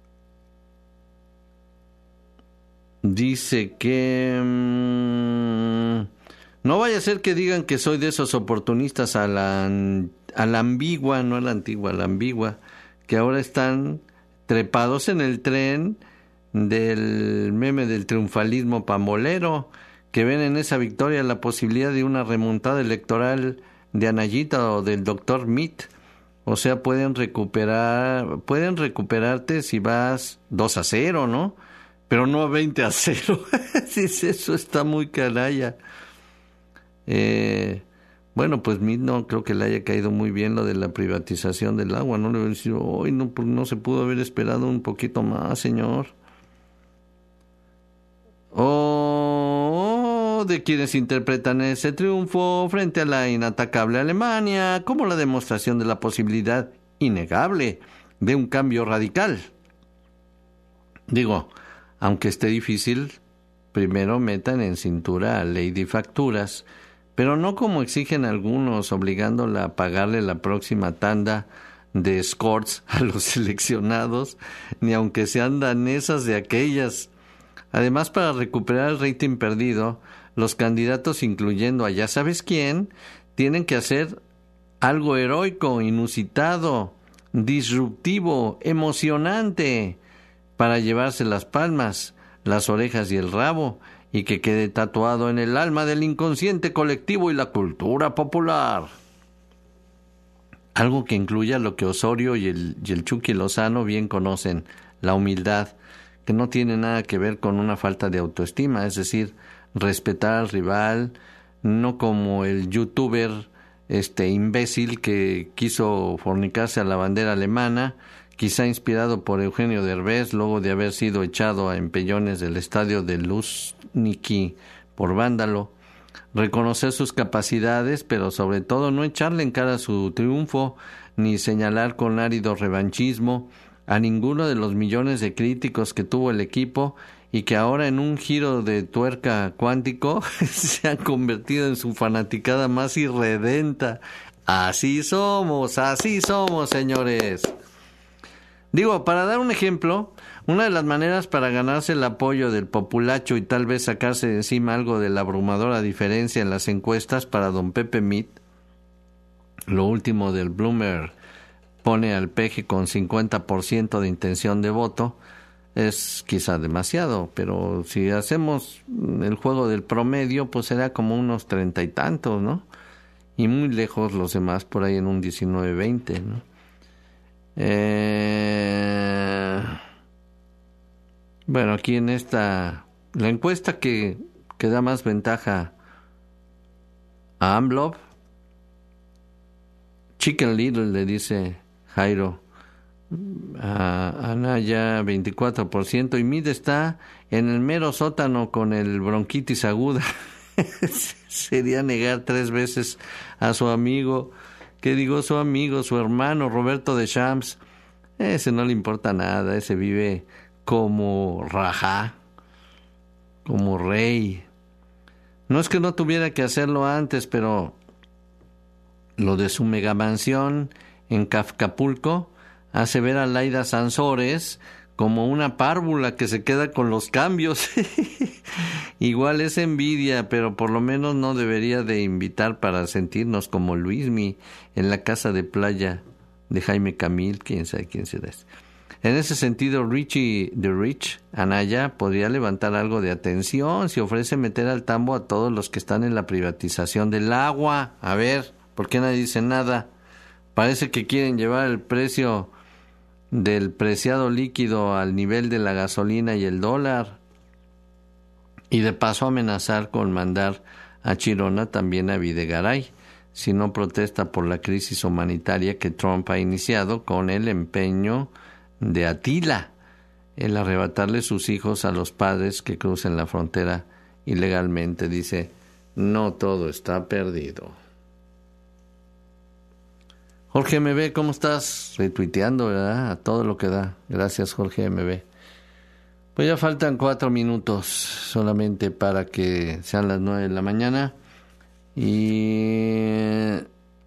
Dice que... Mmm, no vaya a ser que digan que soy de esos oportunistas a la, a la ambigua, no a la antigua, a la ambigua, que ahora están trepados en el tren del meme del triunfalismo pambolero, que ven en esa victoria la posibilidad de una remontada electoral de Anayita o del doctor Mitt. O sea, pueden recuperar, pueden recuperarte si vas dos a cero, ¿no? Pero no a veinte a cero. Dice, eso está muy canalla. Eh, bueno, pues Mitt no creo que le haya caído muy bien lo de la privatización del agua. No le voy a decir, hoy no, pues no se pudo haber esperado un poquito más, señor. O de quienes interpretan ese triunfo frente a la inatacable Alemania como la demostración de la posibilidad innegable de un cambio radical. Digo, aunque esté difícil, primero metan en cintura a Lady Facturas, pero no como exigen algunos, obligándola a pagarle la próxima tanda de escorts a los seleccionados, ni aunque sean danesas de aquellas. Además, para recuperar el rating perdido, los candidatos, incluyendo a ya sabes quién, tienen que hacer algo heroico, inusitado, disruptivo, emocionante, para llevarse las palmas, las orejas y el rabo, y que quede tatuado en el alma del inconsciente colectivo y la cultura popular. Algo que incluya lo que Osorio y el, y el Chucky Lozano bien conocen, la humildad, que no tiene nada que ver con una falta de autoestima, es decir, respetar al rival, no como el youtuber este imbécil que quiso fornicarse a la bandera alemana, quizá inspirado por Eugenio Derbez, luego de haber sido echado a empellones del estadio de Luzhniki por vándalo. Reconocer sus capacidades, pero sobre todo no echarle en cara su triunfo, ni señalar con árido revanchismo a ninguno de los millones de críticos que tuvo el equipo y que ahora en un giro de tuerca cuántico se han convertido en su fanaticada más irredenta. Así somos, así somos, señores. Digo, para dar un ejemplo, una de las maneras para ganarse el apoyo del populacho y tal vez sacarse de encima algo de la abrumadora diferencia en las encuestas para don Pepe Mitt, lo último del Bloomer pone al Peje con cincuenta por ciento de intención de voto, es quizá demasiado, pero si hacemos el juego del promedio, pues será como unos treinta y tantos, ¿no? Y muy lejos los demás, por ahí en un diecinueve, veinte, ¿no? Eh... Bueno, aquí en esta, la encuesta que, que da más ventaja a AMLO, Chicken Little le dice Jairo, a Anaya veinticuatro por ciento, y Mid está en el mero sótano con el bronquitis aguda. Sería negar tres veces a su amigo, ¿qué digo? Su amigo, su hermano Roberto de Champs. Ese no le importa nada, ese vive como rajá, como rey. No es que no tuviera que hacerlo antes, pero lo de su megamansión en Acapulco hace ver a Laida Sansores como una párvula que se queda con los cambios. Igual es envidia, pero por lo menos no debería de invitar para sentirnos como Luismi en la casa de playa de Jaime Camil, quién sabe quién será ese. En ese sentido, Richie the Rich, Anaya, podría levantar algo de atención si ofrece meter al tambo a todos los que están en la privatización del agua. A ver, ¿por qué nadie dice nada? Parece que quieren llevar el precio del preciado líquido al nivel de la gasolina y el dólar. Y de paso amenazar con mandar a Chirona también a Videgaray, si no protesta por la crisis humanitaria que Trump ha iniciado con el empeño de Atila, el arrebatarle sus hijos a los padres que crucen la frontera ilegalmente. Dice, no todo está perdido. Jorge M B, ¿cómo estás? Retuiteando, ¿verdad? A todo lo que da. Gracias, Jorge M B. Pues ya faltan cuatro minutos solamente para que sean las nueve de la mañana. Y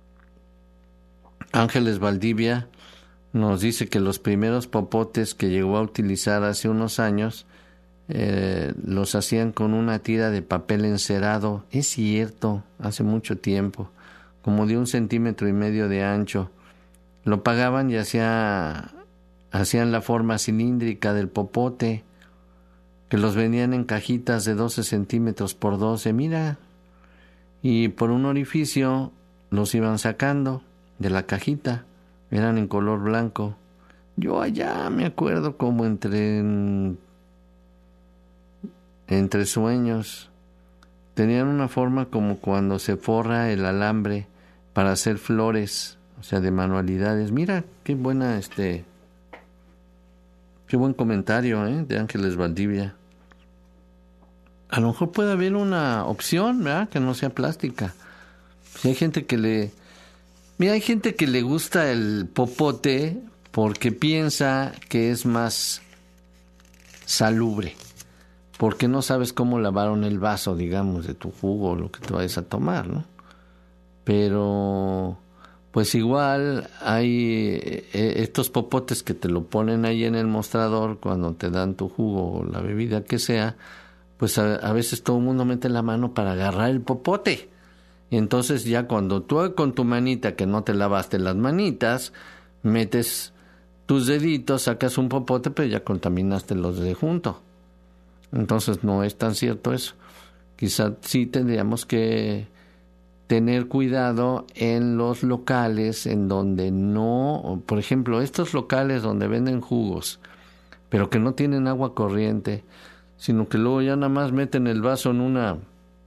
Ángeles Valdivia nos dice que los primeros popotes que llegó a utilizar hace unos años eh, los hacían con una tira de papel encerado. Es cierto, hace mucho tiempo, como de un centímetro y medio de ancho. Lo pagaban y hacía, hacían la forma cilíndrica del popote, que los vendían en cajitas de doce centímetros por doce, mira, y por un orificio los iban sacando de la cajita. Eran en color blanco. Yo allá me acuerdo como entre entre sueños. Tenían una forma como cuando se forra el alambre para hacer flores, o sea, de manualidades. Mira, qué buena este qué buen comentario, ¿eh? De Ángeles Valdivia. A lo mejor puede haber una opción, ¿verdad? Que no sea plástica. Si hay gente que le Mira, hay gente que le gusta el popote porque piensa que es más salubre, porque no sabes cómo lavaron el vaso, digamos, de tu jugo o lo que te vayas a tomar, ¿no? Pero, pues igual hay estos popotes que te lo ponen ahí en el mostrador cuando te dan tu jugo o la bebida que sea, pues a, a veces todo el mundo mete la mano para agarrar el popote. Y entonces ya cuando tú con tu manita, que no te lavaste las manitas, metes tus deditos, sacas un popote, pero ya contaminaste los de junto. Entonces no es tan cierto eso. Quizá sí tendríamos que tener cuidado en los locales en donde no, por ejemplo, estos locales donde venden jugos, pero que no tienen agua corriente, sino que luego ya nada más meten el vaso en una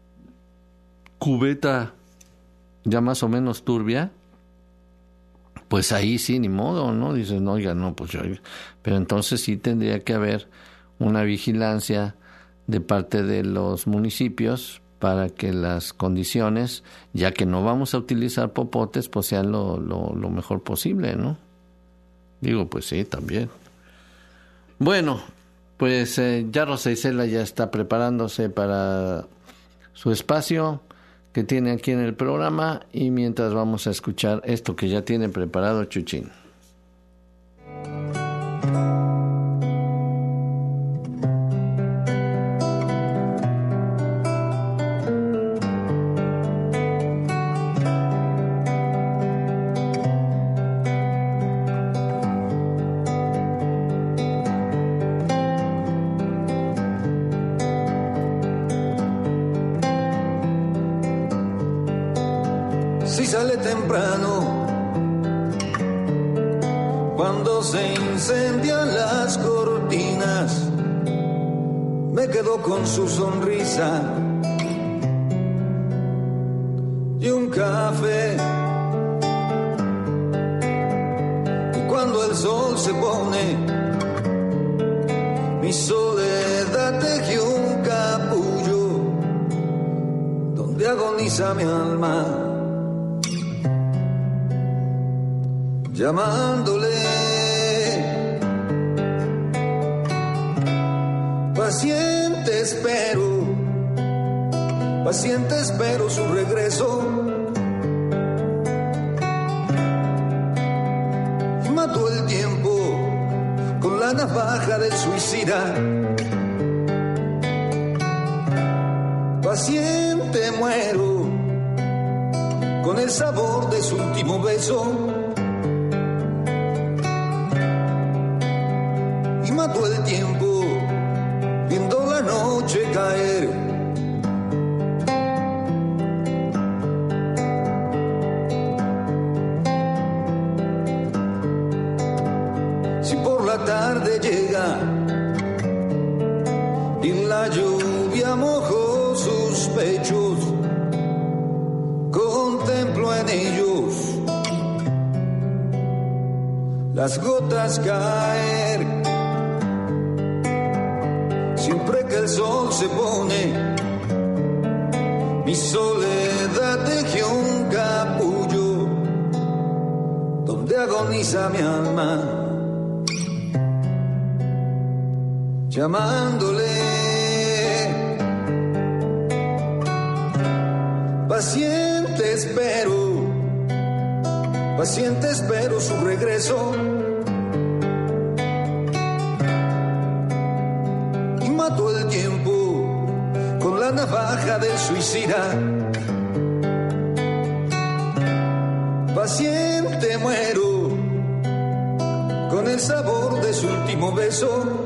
cubeta ya más o menos turbia, pues ahí sí, ni modo, ¿no? Dices, no, oiga, no, pues yo... Pero entonces sí tendría que haber una vigilancia de parte de los municipios para que las condiciones, ya que no vamos a utilizar popotes, pues sean lo, lo, lo mejor posible, ¿no? Digo, pues sí, también. Bueno, pues eh, ya Rosa Isela ya está preparándose para su espacio que tiene aquí en el programa, y mientras vamos a escuchar esto que ya tiene preparado Chuchín. Si sale temprano, cuando se incendian las cortinas, me quedo con su sonrisa y un café. Y cuando el sol se pone, mi soledad teje un capullo donde agoniza mi alma, llamándole. Paciente espero paciente espero su regreso. Y mató el tiempo con la navaja del suicida. Paciente muero con el sabor de su último beso. Y mató el tiempo viendo la noche caer. Si por la tarde llega y la lluvia mojó sus pechos, contemplo en ellos las gotas caer. Siempre que el sol se pone, mi soledad teje un capullo donde agoniza mi alma, llamándole. Paciente espero, paciente espero su regreso. Y mató el tiempo con la navaja del suicida. Paciente muero con el sabor de su último beso.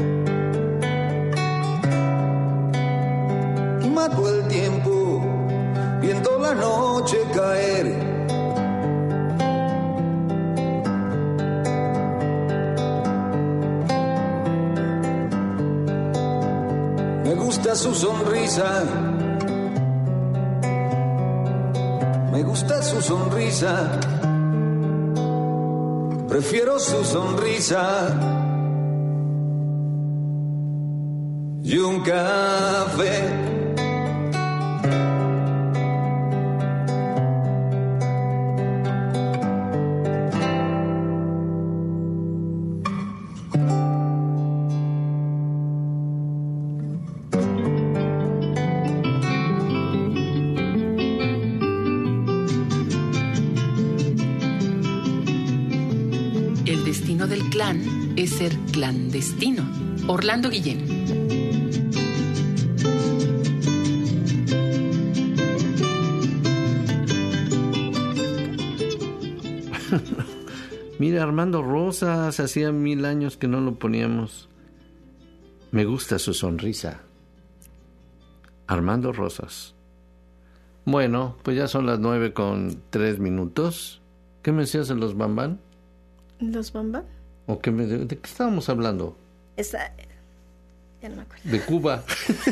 Y mató el tiempo viendo la noche caer. Me gusta su sonrisa, me gusta su sonrisa, prefiero su sonrisa y un café. Es ser clandestino. Orlando Guillén. Mira, Armando Rosas, hacía mil años que no lo poníamos. Me gusta su sonrisa. Armando Rosas. Bueno, pues ya son las nueve con tres minutos. ¿Qué me decías de los Bambán? ¿Los Bambán? ¿O qué me, de, ¿De qué estábamos hablando? Esa, ya no me acuerdo. De Cuba.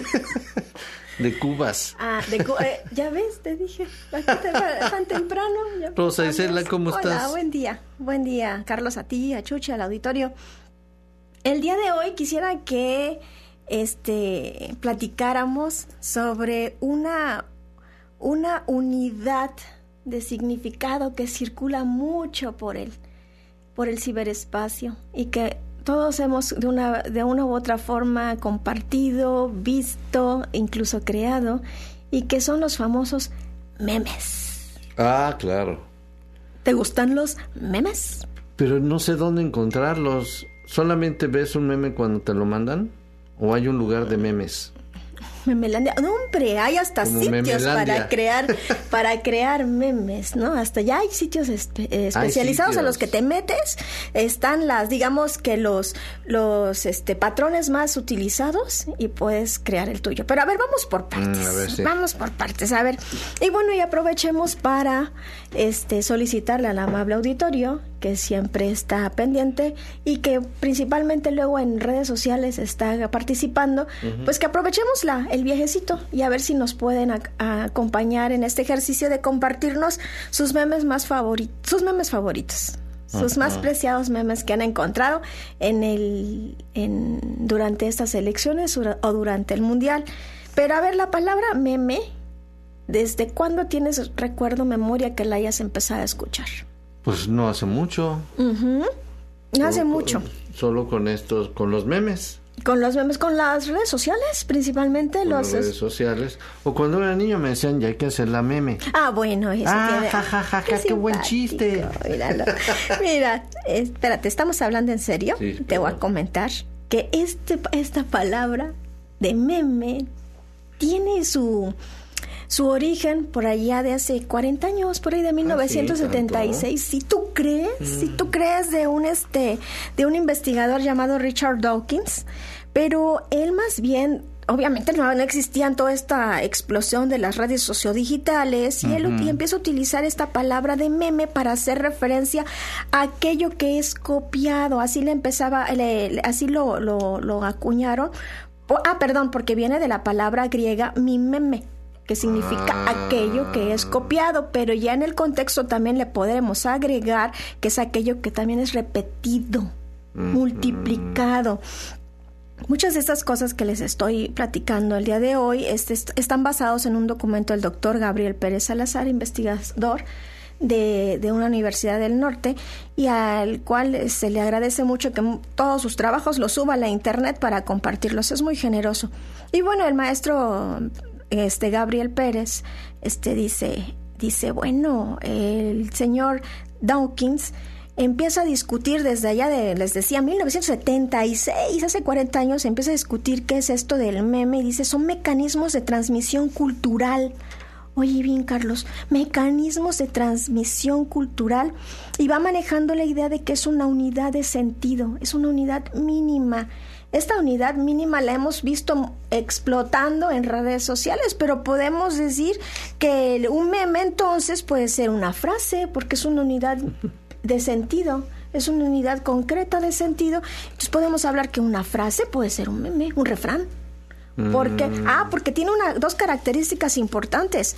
De Cubas. Ah, de Cuba. Eh, ya ves, te dije. Aquí te, tan temprano. Ya Rosa Isela, ¿cómo Hola, estás? Hola, buen día. Buen día, Carlos, a ti, a Chuchi, al auditorio. El día de hoy quisiera que este platicáramos sobre una, una unidad de significado que circula mucho por el por el ciberespacio y que todos hemos de una de una u otra forma compartido, visto, incluso creado, y que son los famosos memes. Ah, claro. ¿Te gustan los memes? Pero no sé dónde encontrarlos. ¿Solamente ves un meme cuando te lo mandan? ¿O hay un lugar de memes? Memelandia. No, hombre, hay hasta Como sitios Memelandia. para crear para crear memes, ¿no? Hasta ya hay sitios espe- eh, especializados sitios. a los que te metes. Están las, digamos que los los este patrones más utilizados y puedes crear el tuyo. Pero a ver, vamos por partes. Mm, a ver, sí. Vamos por partes. A ver. Y bueno, y aprovechemos para este solicitarle al amable auditorio que siempre está pendiente y que principalmente luego en redes sociales está participando, uh-huh. pues que aprovechemos la, el viajecito y a ver si nos pueden a, a acompañar en este ejercicio de compartirnos sus memes más favoritos, sus memes favoritos, sus uh-huh. más preciados memes que han encontrado en el en durante estas elecciones o durante el mundial. Pero a ver, la palabra meme, ¿desde cuándo tienes recuerdo, memoria que la hayas empezado a escuchar? Pues no hace mucho. Uh-huh. No hace solo mucho. Con, solo con estos, con los memes. Con los memes, con las redes sociales, principalmente. Con los las redes sociales. O cuando era niño me decían, ya hay que hacer la meme. Ah, bueno, eso ah, tiene... ja, ja, ja, ja, qué buen chiste. Míralo. Mira, espérate, ¿estamos hablando en serio? Sí, Te pero... voy a comentar que este, esta palabra de meme tiene su... su origen por allá de hace cuarenta años, por ahí de mil novecientos setenta y seis. Si tú crees, mm. si tú crees de un este de un investigador llamado Richard Dawkins, pero él más bien, obviamente no, no existían toda esta explosión de las redes sociodigitales, y uh-huh. él y empieza a utilizar esta palabra de meme para hacer referencia a aquello que es copiado. Así le empezaba, le, le, así lo, lo, lo acuñaron. Ah, perdón, porque viene de la palabra griega mimeme, que significa ah. aquello que es copiado, pero ya en el contexto también le podremos agregar que es aquello que también es repetido, mm-hmm. multiplicado. Muchas de estas cosas que les estoy platicando el día de hoy este, están basados en un documento del doctor Gabriel Pérez Salazar, investigador de, de una universidad del norte, y al cual se le agradece mucho que todos sus trabajos los suba a la internet para compartirlos. Es muy generoso. Y bueno, el maestro... Este Gabriel Pérez este dice dice bueno, el señor Dawkins empieza a discutir desde allá de, les decía, mil novecientos setenta y seis, hace cuarenta años, empieza a discutir qué es esto del meme, y dice, son mecanismos de transmisión cultural. Oye bien, Carlos, mecanismos de transmisión cultural, y va manejando la idea de que es una unidad de sentido, es una unidad mínima. Esta unidad mínima la hemos visto explotando en redes sociales, pero podemos decir que un meme entonces puede ser una frase, porque es una unidad de sentido, es una unidad concreta de sentido. Entonces podemos hablar que una frase puede ser un meme, un refrán. Porque, mm. ah, porque tiene una, dos características importantes.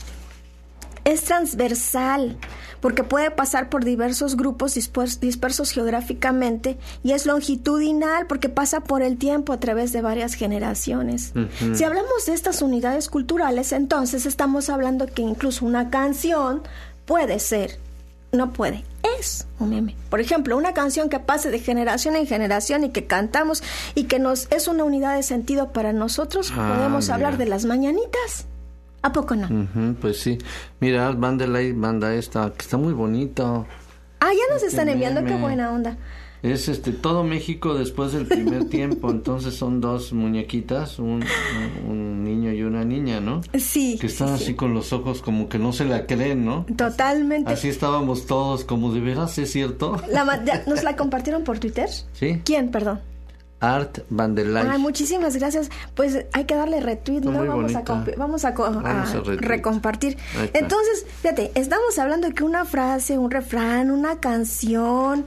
Es transversal, porque puede pasar por diversos grupos dispers- dispersos geográficamente, y es longitudinal, porque pasa por el tiempo a través de varias generaciones. Uh-huh. Si hablamos de estas unidades culturales, entonces estamos hablando que incluso una canción puede ser, no puede, es un meme. Por ejemplo, una canción que pase de generación en generación y que cantamos y que nos es una unidad de sentido para nosotros, ah, podemos mira. hablar de las mañanitas. ¿A poco no? Uh-huh, pues sí. Mira, Vandelay manda esta, que está muy bonito. Ah, ya nos este están enviando, meme. Qué buena onda. Es este todo México después del primer tiempo, entonces son dos muñequitas, un, un niño y una niña, ¿no? Sí. Que están sí, así sí. con los ojos como que no se la creen, ¿no? Totalmente. Así estábamos todos, como de veras, ¿es cierto? La, ya, ¿Nos la compartieron por Twitter? Sí. ¿Quién, perdón? Art Vandelay. Ay, muchísimas gracias. Pues hay que darle retweet, ¿no? Vamos a, comp- vamos a, co- vamos a, a recompartir. Entonces, fíjate, estamos hablando de que una frase, un refrán, una canción,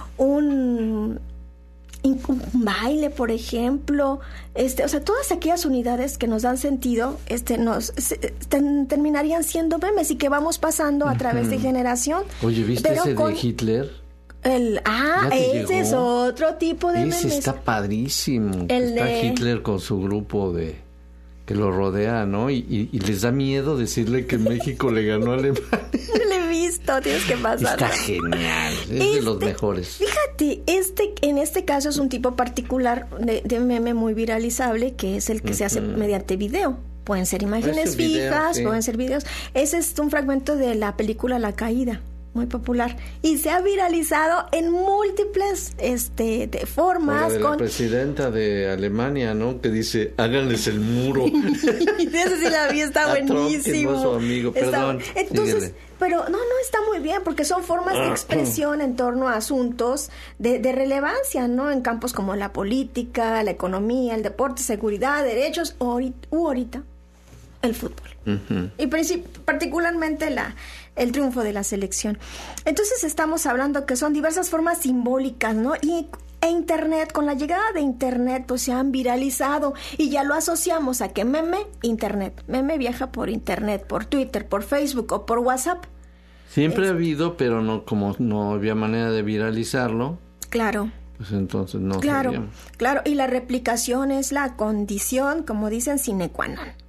un, un baile, por ejemplo, este, o sea, todas aquellas unidades que nos dan sentido, este, nos se, ten, terminarían siendo memes, y que vamos pasando a través uh-huh. de generación. Oye, ¿viste pero ese con... de Hitler? El, ah, ese llegó? Es otro tipo de ese memes. Está padrísimo. El está de... Hitler con su grupo de que lo rodea, ¿no? Y, y, y les da miedo decirle que México le ganó a Alemania. No lo he visto, tienes que pasar. Está genial, es este, de los mejores. Fíjate, este, en este caso es un tipo particular de, de meme muy viralizable, que es el que uh-huh. se hace mediante video. Pueden ser imágenes fijas, video, sí. pueden ser videos. Ese es un fragmento de la película La Caída, muy popular, y se ha viralizado en múltiples este de formas. De con la presidenta de Alemania, ¿no? Que dice, háganles el muro. Ese sí la vi, está buenísimo. Trump, su amigo, perdón. Está, entonces, síguele. Pero no, no está muy bien, porque son formas de expresión en torno a asuntos de, de relevancia, ¿no? En campos como la política, la economía, el deporte, seguridad, derechos, u ahorita, u ahorita el fútbol. Uh-huh. Y princip- particularmente la el triunfo de la selección. Entonces estamos hablando que son diversas formas simbólicas, ¿no? Y e Internet, con la llegada de Internet, pues se han viralizado, y ya lo asociamos a que meme, Internet. Meme viaja por Internet, por Twitter, por Facebook o por WhatsApp. Siempre es... ha habido, pero no como no había manera de viralizarlo. Claro. Pues entonces no Claro, sabíamos. claro. Y la replicación es la condición, como dicen, sine qua non. O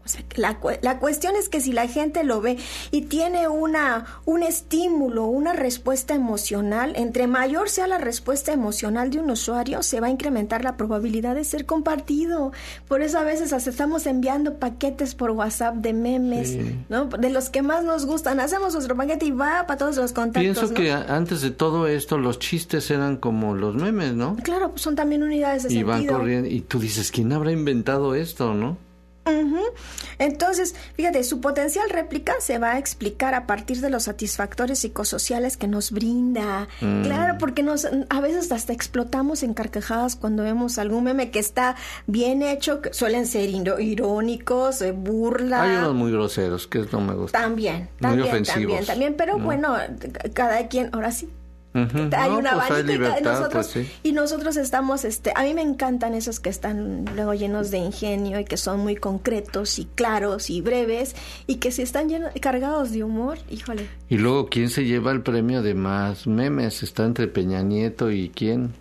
sea, la, la cuestión es que si la gente lo ve y tiene una un estímulo, una respuesta emocional, entre mayor sea la respuesta emocional de un usuario, se va a incrementar la probabilidad de ser compartido. Por eso a veces hasta estamos enviando paquetes por WhatsApp de memes, sí. ¿no? De los que más nos gustan. Hacemos nuestro paquete y va para todos los contactos. Pienso ¿no? que antes de todo esto los chistes eran como los memes, ¿no? Claro, pues son también unidades de y sentido. Y van corriendo y tú dices, ¿quién habrá inventado esto, no? Uh-huh. Entonces, fíjate, su potencial réplica se va a explicar a partir de los satisfactores psicosociales que nos brinda. Mm. Claro, porque nos a veces hasta explotamos en carcajadas cuando vemos algún meme que está bien hecho, que suelen ser irónicos, eh, burla. Hay unos muy groseros, que no me gusta. También, muy también, ofensivos. también, también, pero ¿no? Bueno, cada quien, ahora sí. Uh-huh. Hay no, una pues hay libertad, y nosotros, pues sí. y nosotros estamos, este, a mí me encantan esos que están luego llenos de ingenio y que son muy concretos y claros y breves y que si están llenos, cargados de humor, híjole. Y luego, ¿quién se lleva el premio de más memes? Está entre Peña Nieto y ¿quién?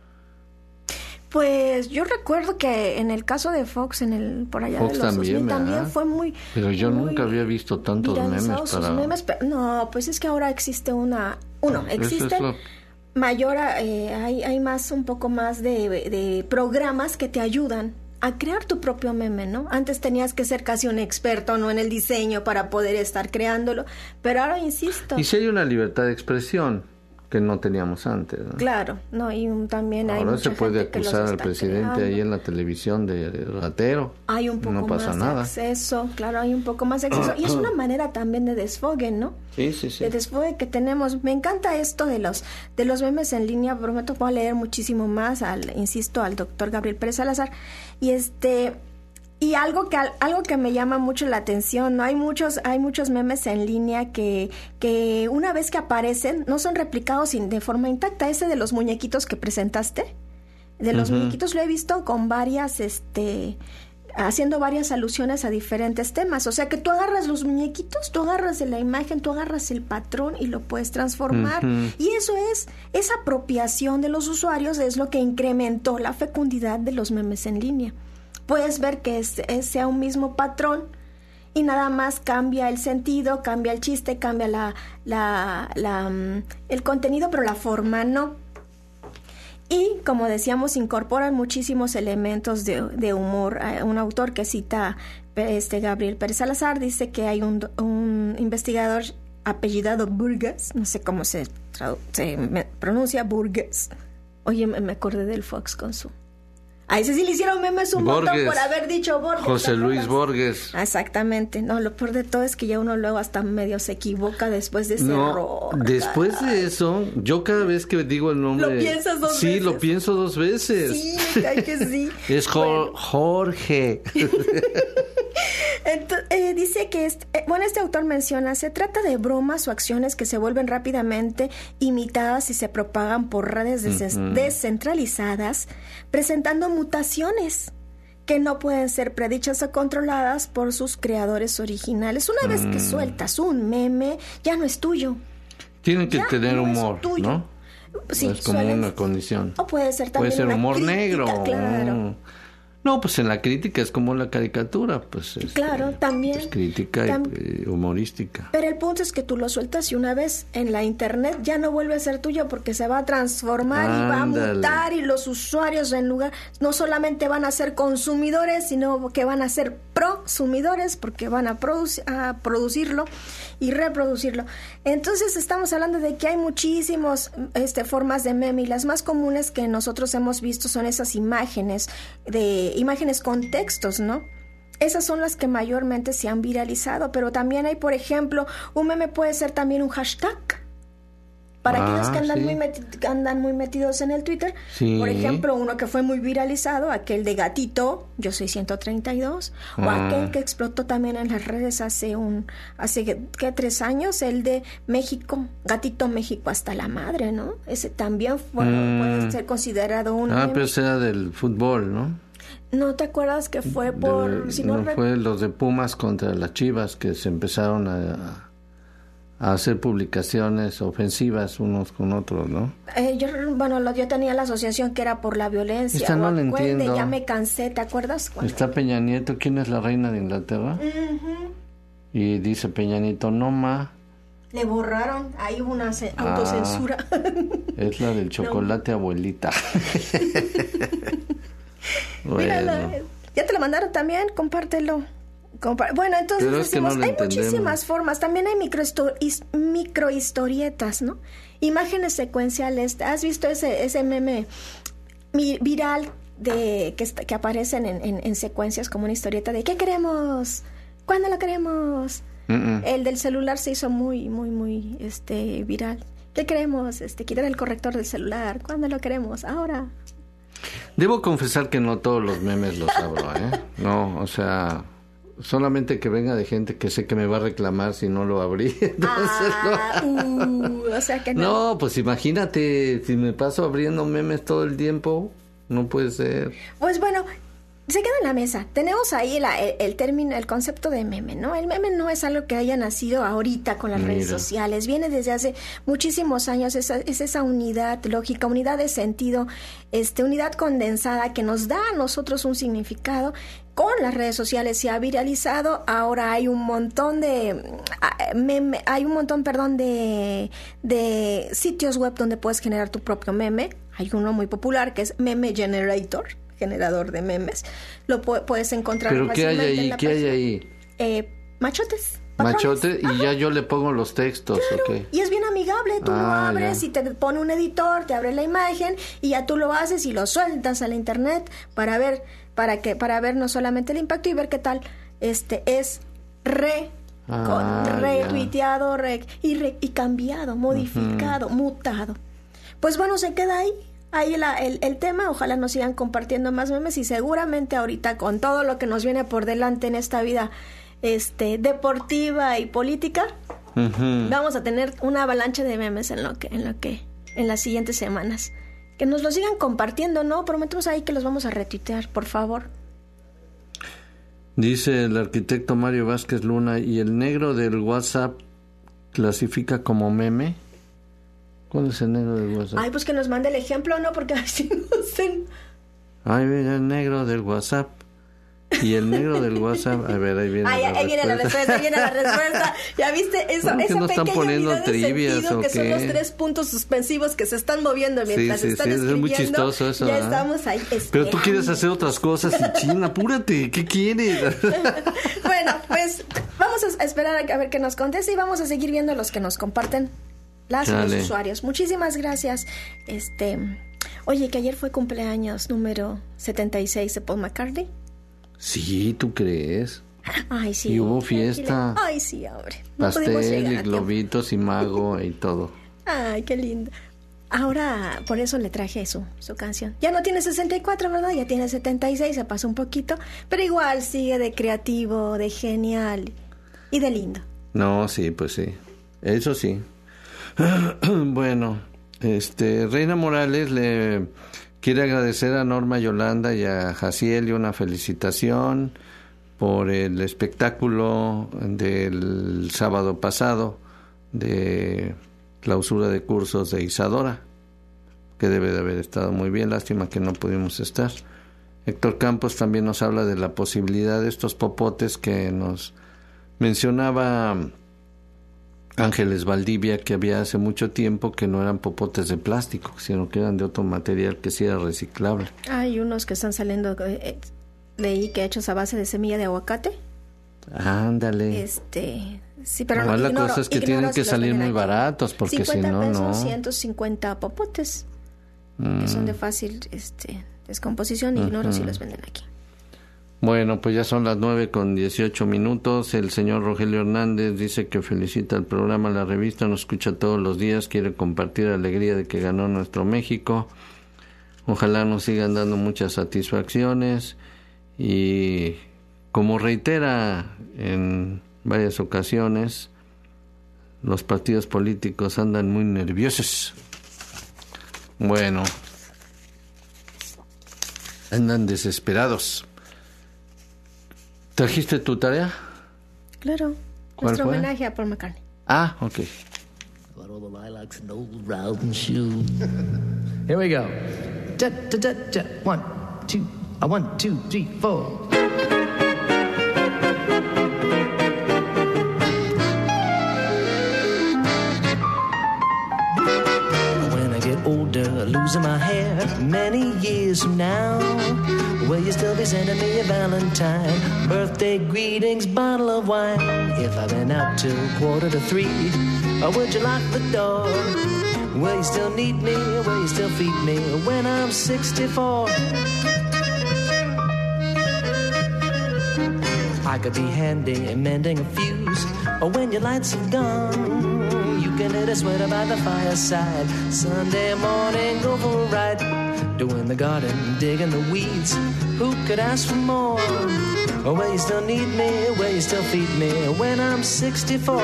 Pues yo recuerdo que en el caso de Fox, en el por allá Fox de los también, dos mil, también fue muy. Pero yo muy nunca había visto tantos memes para. Memes, pero, no, pues es que ahora existe una, uno, existe lo... mayor, eh, hay, hay más, un poco más de, de programas que te ayudan a crear tu propio meme, ¿no? Antes tenías que ser casi un experto, ¿no? En el diseño para poder estar creándolo, pero ahora insisto. Y si hay una libertad de expresión que no teníamos antes, ¿no? Claro, no, y un, también hay ahora mucha se puede gente acusar que al presidente creando. Ahí en la televisión de ratero. Hay un poco no pasa más nada. de acceso, claro, hay un poco más de acceso y es una manera también de desfogue, ¿no? Sí, sí, sí. De desfogue que tenemos. Me encanta esto de los de los memes en línea, prometo puedo leer muchísimo más al, insisto, al doctor Gabriel Pérez Salazar y este y algo que algo que me llama mucho la atención, no hay muchos hay muchos memes en línea que que una vez que aparecen no son replicados de forma intacta. Ese de los muñequitos que presentaste, de los uh-huh. muñequitos lo he visto con varias este haciendo varias alusiones a diferentes temas, o sea que tú agarras los muñequitos, tú agarras de la imagen, tú agarras el patrón y lo puedes transformar, uh-huh. y eso es, esa apropiación de los usuarios es lo que incrementó la fecundidad de los memes en línea. Puedes ver que es, es sea un mismo patrón y nada más cambia el sentido, cambia el chiste, cambia la, la, la el contenido, pero la forma no. Y, como decíamos, incorporan muchísimos elementos de, de humor. Un autor que cita este Gabriel Pérez Salazar dice que hay un, un investigador apellidado Burgess, no sé cómo se, tradu- se me pronuncia Burgess. Oye, me, me acordé del Fox con su... A ese sí le hicieron memes un montón por haber dicho Borges. José Luis Borges. Exactamente. No, lo peor de todo es que ya uno luego hasta medio se equivoca después de ese no, error. Después caray. de eso, yo cada vez que digo el nombre... ¿Lo piensas dos sí, veces? Sí, lo pienso dos veces. Sí, me cae que sí. Es Jor- bueno. Jorge. Entonces, eh, dice que, este, eh, bueno, este autor menciona, se trata de bromas o acciones que se vuelven rápidamente imitadas y se propagan por redes des- uh-huh. descentralizadas, presentando mutaciones que no pueden ser predichas o controladas por sus creadores originales. Una uh-huh. vez que sueltas un meme, ya no es tuyo. Tiene que ya tener no humor, ¿no? Sí, es como suelen, una condición. O puede ser también puede ser una humor crítica, negro. Claro. No, pues en la crítica es como la caricatura, pues es, claro, también pues crítica tam- y humorística. Pero el punto es que tú lo sueltas y una vez en la internet ya no vuelve a ser tuyo porque se va a transformar Ándale. y va a mutar y los usuarios en lugar no solamente van a ser consumidores, sino que van a ser prosumidores porque van a, produc- a producirlo y reproducirlo. Entonces estamos hablando de que hay muchísimas este, formas de meme y las más comunes que nosotros hemos visto son esas imágenes de imágenes con textos, ¿no? Esas son las que mayormente se han viralizado, pero también hay, por ejemplo, un meme puede ser también un hashtag. Para ah, aquellos que andan, sí. muy meti- que andan muy metidos en el Twitter, sí. por ejemplo, uno que fue muy viralizado, aquel de gatito, yo soy ciento treinta y dos, ah. o aquel que explotó también en las redes hace un, hace ¿qué? tres años, el de México, gatito México hasta la madre, ¿no? Ese también fue, mm. puede ser considerado un Ah, meme. pero ese era del fútbol, ¿no? ¿No te acuerdas que fue por... De, si no no re... fue los de Pumas contra las Chivas que se empezaron a, a hacer publicaciones ofensivas unos con otros, ¿no? Eh, yo, bueno, lo, yo tenía la asociación que era por la violencia. Esta no la Acuerde, entiendo. Ya me cansé, ¿te acuerdas? Cuando... Está Peña Nieto, ¿quién es la reina de Inglaterra? Uh-huh. Y dice Peña Nieto, no ma. Le borraron, ahí hubo una ce- autocensura. Ah, es la del chocolate, no. Abuelita. Bueno. Mírala, ya te la mandaron también, compártelo. Compa- bueno, entonces Pero decimos, es que no hay entendemos. muchísimas formas. También hay microhistorietas, microhistorietas, ¿no? Imágenes secuenciales. ¿Has visto ese ese meme mi- viral de que, est- que aparecen en, en, en secuencias como una historieta de ¿qué queremos? ¿Cuándo lo queremos? Mm-mm. El del celular se hizo muy, muy, muy este viral. ¿Qué queremos? Este, quitar el corrector del celular. ¿Cuándo lo queremos? Ahora. Debo confesar que no todos los memes los abro, ¿eh? No, o sea, solamente que venga de gente que sé que me va a reclamar si no lo abrí. Entonces, Ah, uh, o sea que no. no, pues imagínate, si me paso abriendo memes todo el tiempo, no puede ser. Pues bueno, se queda en la mesa. Tenemos ahí la, el, el término, el concepto de meme, ¿no? El meme no es algo que haya nacido ahorita con las Mira. redes sociales. Viene desde hace muchísimos años. Esa, es esa unidad lógica, unidad de sentido, este, unidad condensada que nos da a nosotros un significado. Con las redes sociales se ha viralizado. Ahora hay un montón de meme, hay un montón, perdón, de, de sitios web donde puedes generar tu propio meme. Hay uno muy popular que es Meme Generator, generador de memes. Lo pu- puedes encontrar ¿Pero qué hay fácilmente en ahí? la ¿Qué hay página. ahí? Eh, machotes. patrones. Machote, y Ajá. ya yo le pongo los textos, Claro, ¿ok? y es bien amigable, tú lo Ah, abres ya. y te pone un editor, te abre la imagen y ya tú lo haces y lo sueltas a la internet para ver, para que, para ver no solamente el impacto y ver qué tal este es re Ah, con, retuiteado re, y, re, y cambiado, modificado, uh-huh. mutado. Pues bueno, se queda ahí. Ahí la, el, el tema, ojalá nos sigan compartiendo más memes y seguramente ahorita con todo lo que nos viene por delante en esta vida este deportiva y política, uh-huh. vamos a tener una avalancha de memes en lo que, en lo que, en las siguientes semanas. Que nos lo sigan compartiendo, ¿no? Prometemos ahí que los vamos a retuitear, por favor. Dice el arquitecto Mario Vázquez Luna, ¿y el negro del WhatsApp clasifica como meme? ¿Cuál es el negro del WhatsApp? Ay, pues que nos mande el ejemplo, ¿no? Porque así no sé. Ay, mira, el negro del WhatsApp. Y el negro del WhatsApp, a ver, ahí viene Ay, la ahí respuesta. viene la respuesta, ahí viene la respuesta. ¿Ya viste eso? ¿Cómo que Esa no están pequeña poniendo unidad de trivias sentido o que son qué? los tres puntos suspensivos que se están moviendo mientras Sí, sí, están sí, es escribiendo. muy chistoso eso, Ya ¿eh? estamos ahí Pero esperando. tú quieres hacer otras cosas y China, apúrate, ¿qué quieres? Bueno, pues vamos a esperar a ver qué nos conteste y vamos a seguir viendo los que nos comparten las y los Chale. usuarios. Muchísimas gracias. Este, oye, que ayer fue cumpleaños número setenta y seis de Paul McCartney. Sí, ¿tú crees? Ay, sí. Y hubo fiesta. Ay, sí, hombre. No pudimos Pastel llegar y a tiempo. globitos y mago y todo. Ay, qué lindo. Ahora, por eso le traje su, su canción. Ya no tiene sesenta y cuatro, ¿verdad? Ya tiene setenta y seis, se pasó un poquito. Pero igual sigue de creativo, de genial y de lindo. No, sí, pues sí. Eso sí. Bueno, este, Reina Morales le quiere agradecer a Norma Yolanda y a Jaciel y una felicitación por el espectáculo del sábado pasado de clausura de cursos de Isadora, que debe de haber estado muy bien, lástima que no pudimos estar. Héctor Campos también nos habla de la posibilidad de estos popotes que nos mencionaba Ángeles Valdivia, que había hace mucho tiempo que no eran popotes de plástico, sino que eran de otro material que sí era reciclable. Hay unos que están saliendo, eh, leí que hechos a base de semilla de aguacate. Ándale. Este, sí, pero Además, no, la ignoro, cosa es que ignoro tienen si que los salir venden muy aquí. baratos, porque si cincuenta no, pesos, no. ciento cincuenta popotes, Mm. que son de fácil este, descomposición, ignoro Ujú. si los venden aquí. Bueno, pues ya son las nueve con dieciocho minutos. El señor Rogelio Hernández dice que felicita el programa, la revista, nos escucha todos los días, quiere compartir la alegría de que ganó nuestro México. Ojalá nos sigan dando muchas satisfacciones y, como reitera en varias ocasiones, los partidos políticos andan muy nerviosos. Bueno, andan desesperados. ¿Trajiste tu tarea? Claro, ¿Cuál nuestro fue? homenaje a Paul McCartney. Ah, ok. Got all the lilacs and old round shoes. Here we go. Da, da, da, da. One, two, uh, one, two, three, four. When I get older, losing my hair many years from now, will you still be sending me a Valentine, birthday greetings, bottle of wine? If I've been out till quarter to three, or would you lock the door? Will you still need me? Will you still feed me when I'm sixty-four? I could be handy and mending a fuse, or when your lights have gone, you can knit a sweater by the fireside. Sunday morning, go for a ride, doing the garden, digging the weeds. Who could ask for more? Or will you still need me? Will you still feed me when I'm sixty-four?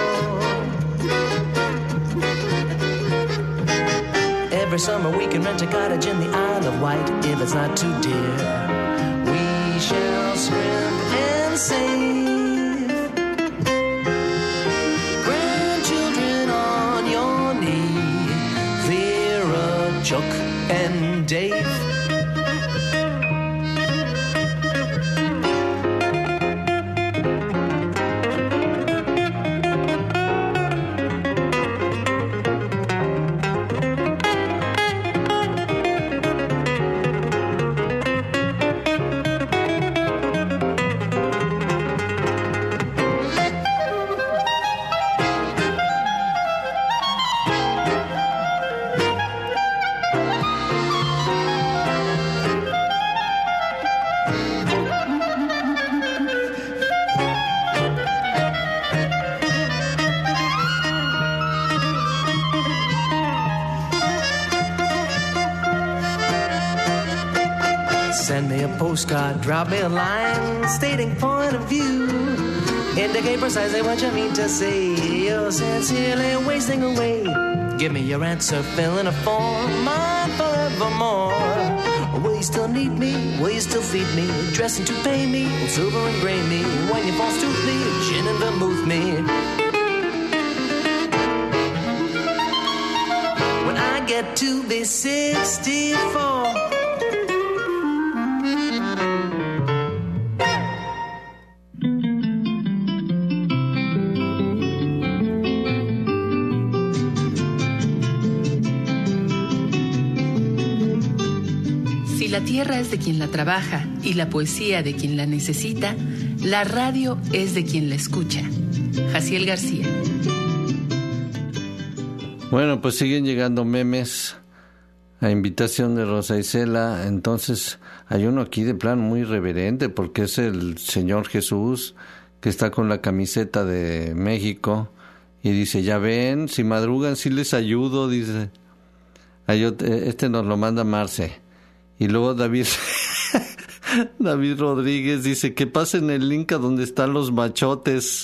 Every summer we can rent a cottage in the Isle of Wight. If it's not too dear, we shall scrimp and save. Grandchildren on your knee, Vera, Chuck, and Dave. Send me a postcard, drop me a line, stating point of view. Indicate precisely what you mean to say. You're sincerely wasting away. Give me your answer, fill in a form, mine forevermore. Will you still need me? Will you still feed me? Dressing to pay me, silver and gray me. When you false tooth me, gin and vermouth me. When I get to be sixty-four. La tierra es de quien la trabaja y la poesía de quien la necesita, la radio es de quien la escucha. Jaciel García. Bueno, pues siguen llegando memes a invitación de Rosa Isela. Entonces hay uno aquí de plan muy reverente porque es el Señor Jesús que está con la camiseta de México y dice, ya ven, si madrugan sí les ayudo, dice. Este nos lo manda Marce. Y luego David David Rodríguez dice que pasen el link a donde están los machotes.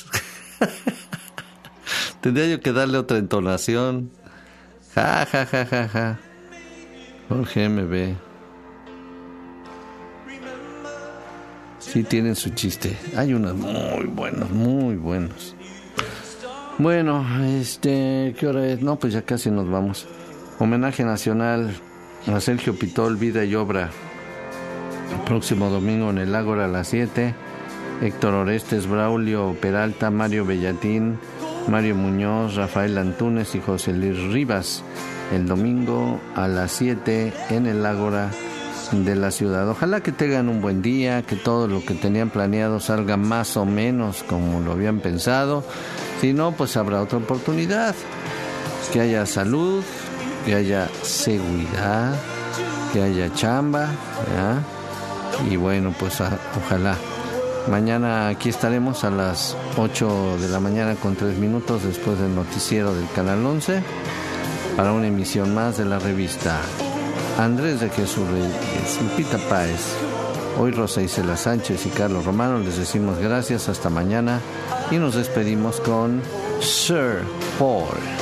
Tendría yo que darle otra entonación. Ja, ja, ja, ja, ja. Jorge M B. Sí tienen su chiste. Hay unos muy buenos, muy buenos. Bueno, este, ¿qué hora es? No, pues ya casi nos vamos. Homenaje nacional a Sergio Pitol, vida y obra. El próximo domingo en el Ágora a las siete. Héctor Orestes, Braulio Peralta, Mario Bellatín, Mario Muñoz, Rafael Antunes y José Luis Rivas. El domingo a las siete en el Ágora de la ciudad. Ojalá que tengan un buen día, que todo lo que tenían planeado salga más o menos como lo habían pensado. Si no, pues habrá otra oportunidad. Que haya salud, que haya seguridad, que haya chamba, ¿ya? Y bueno, pues a, ojalá. Mañana aquí estaremos a las ocho de la mañana con tres minutos después del noticiero del Canal once para una emisión más de la revista Andrés de Jesús Reyes, Lupita Páez. Hoy Rosa Isela Sánchez y Carlos Romano les decimos gracias, hasta mañana y nos despedimos con Sir Paul.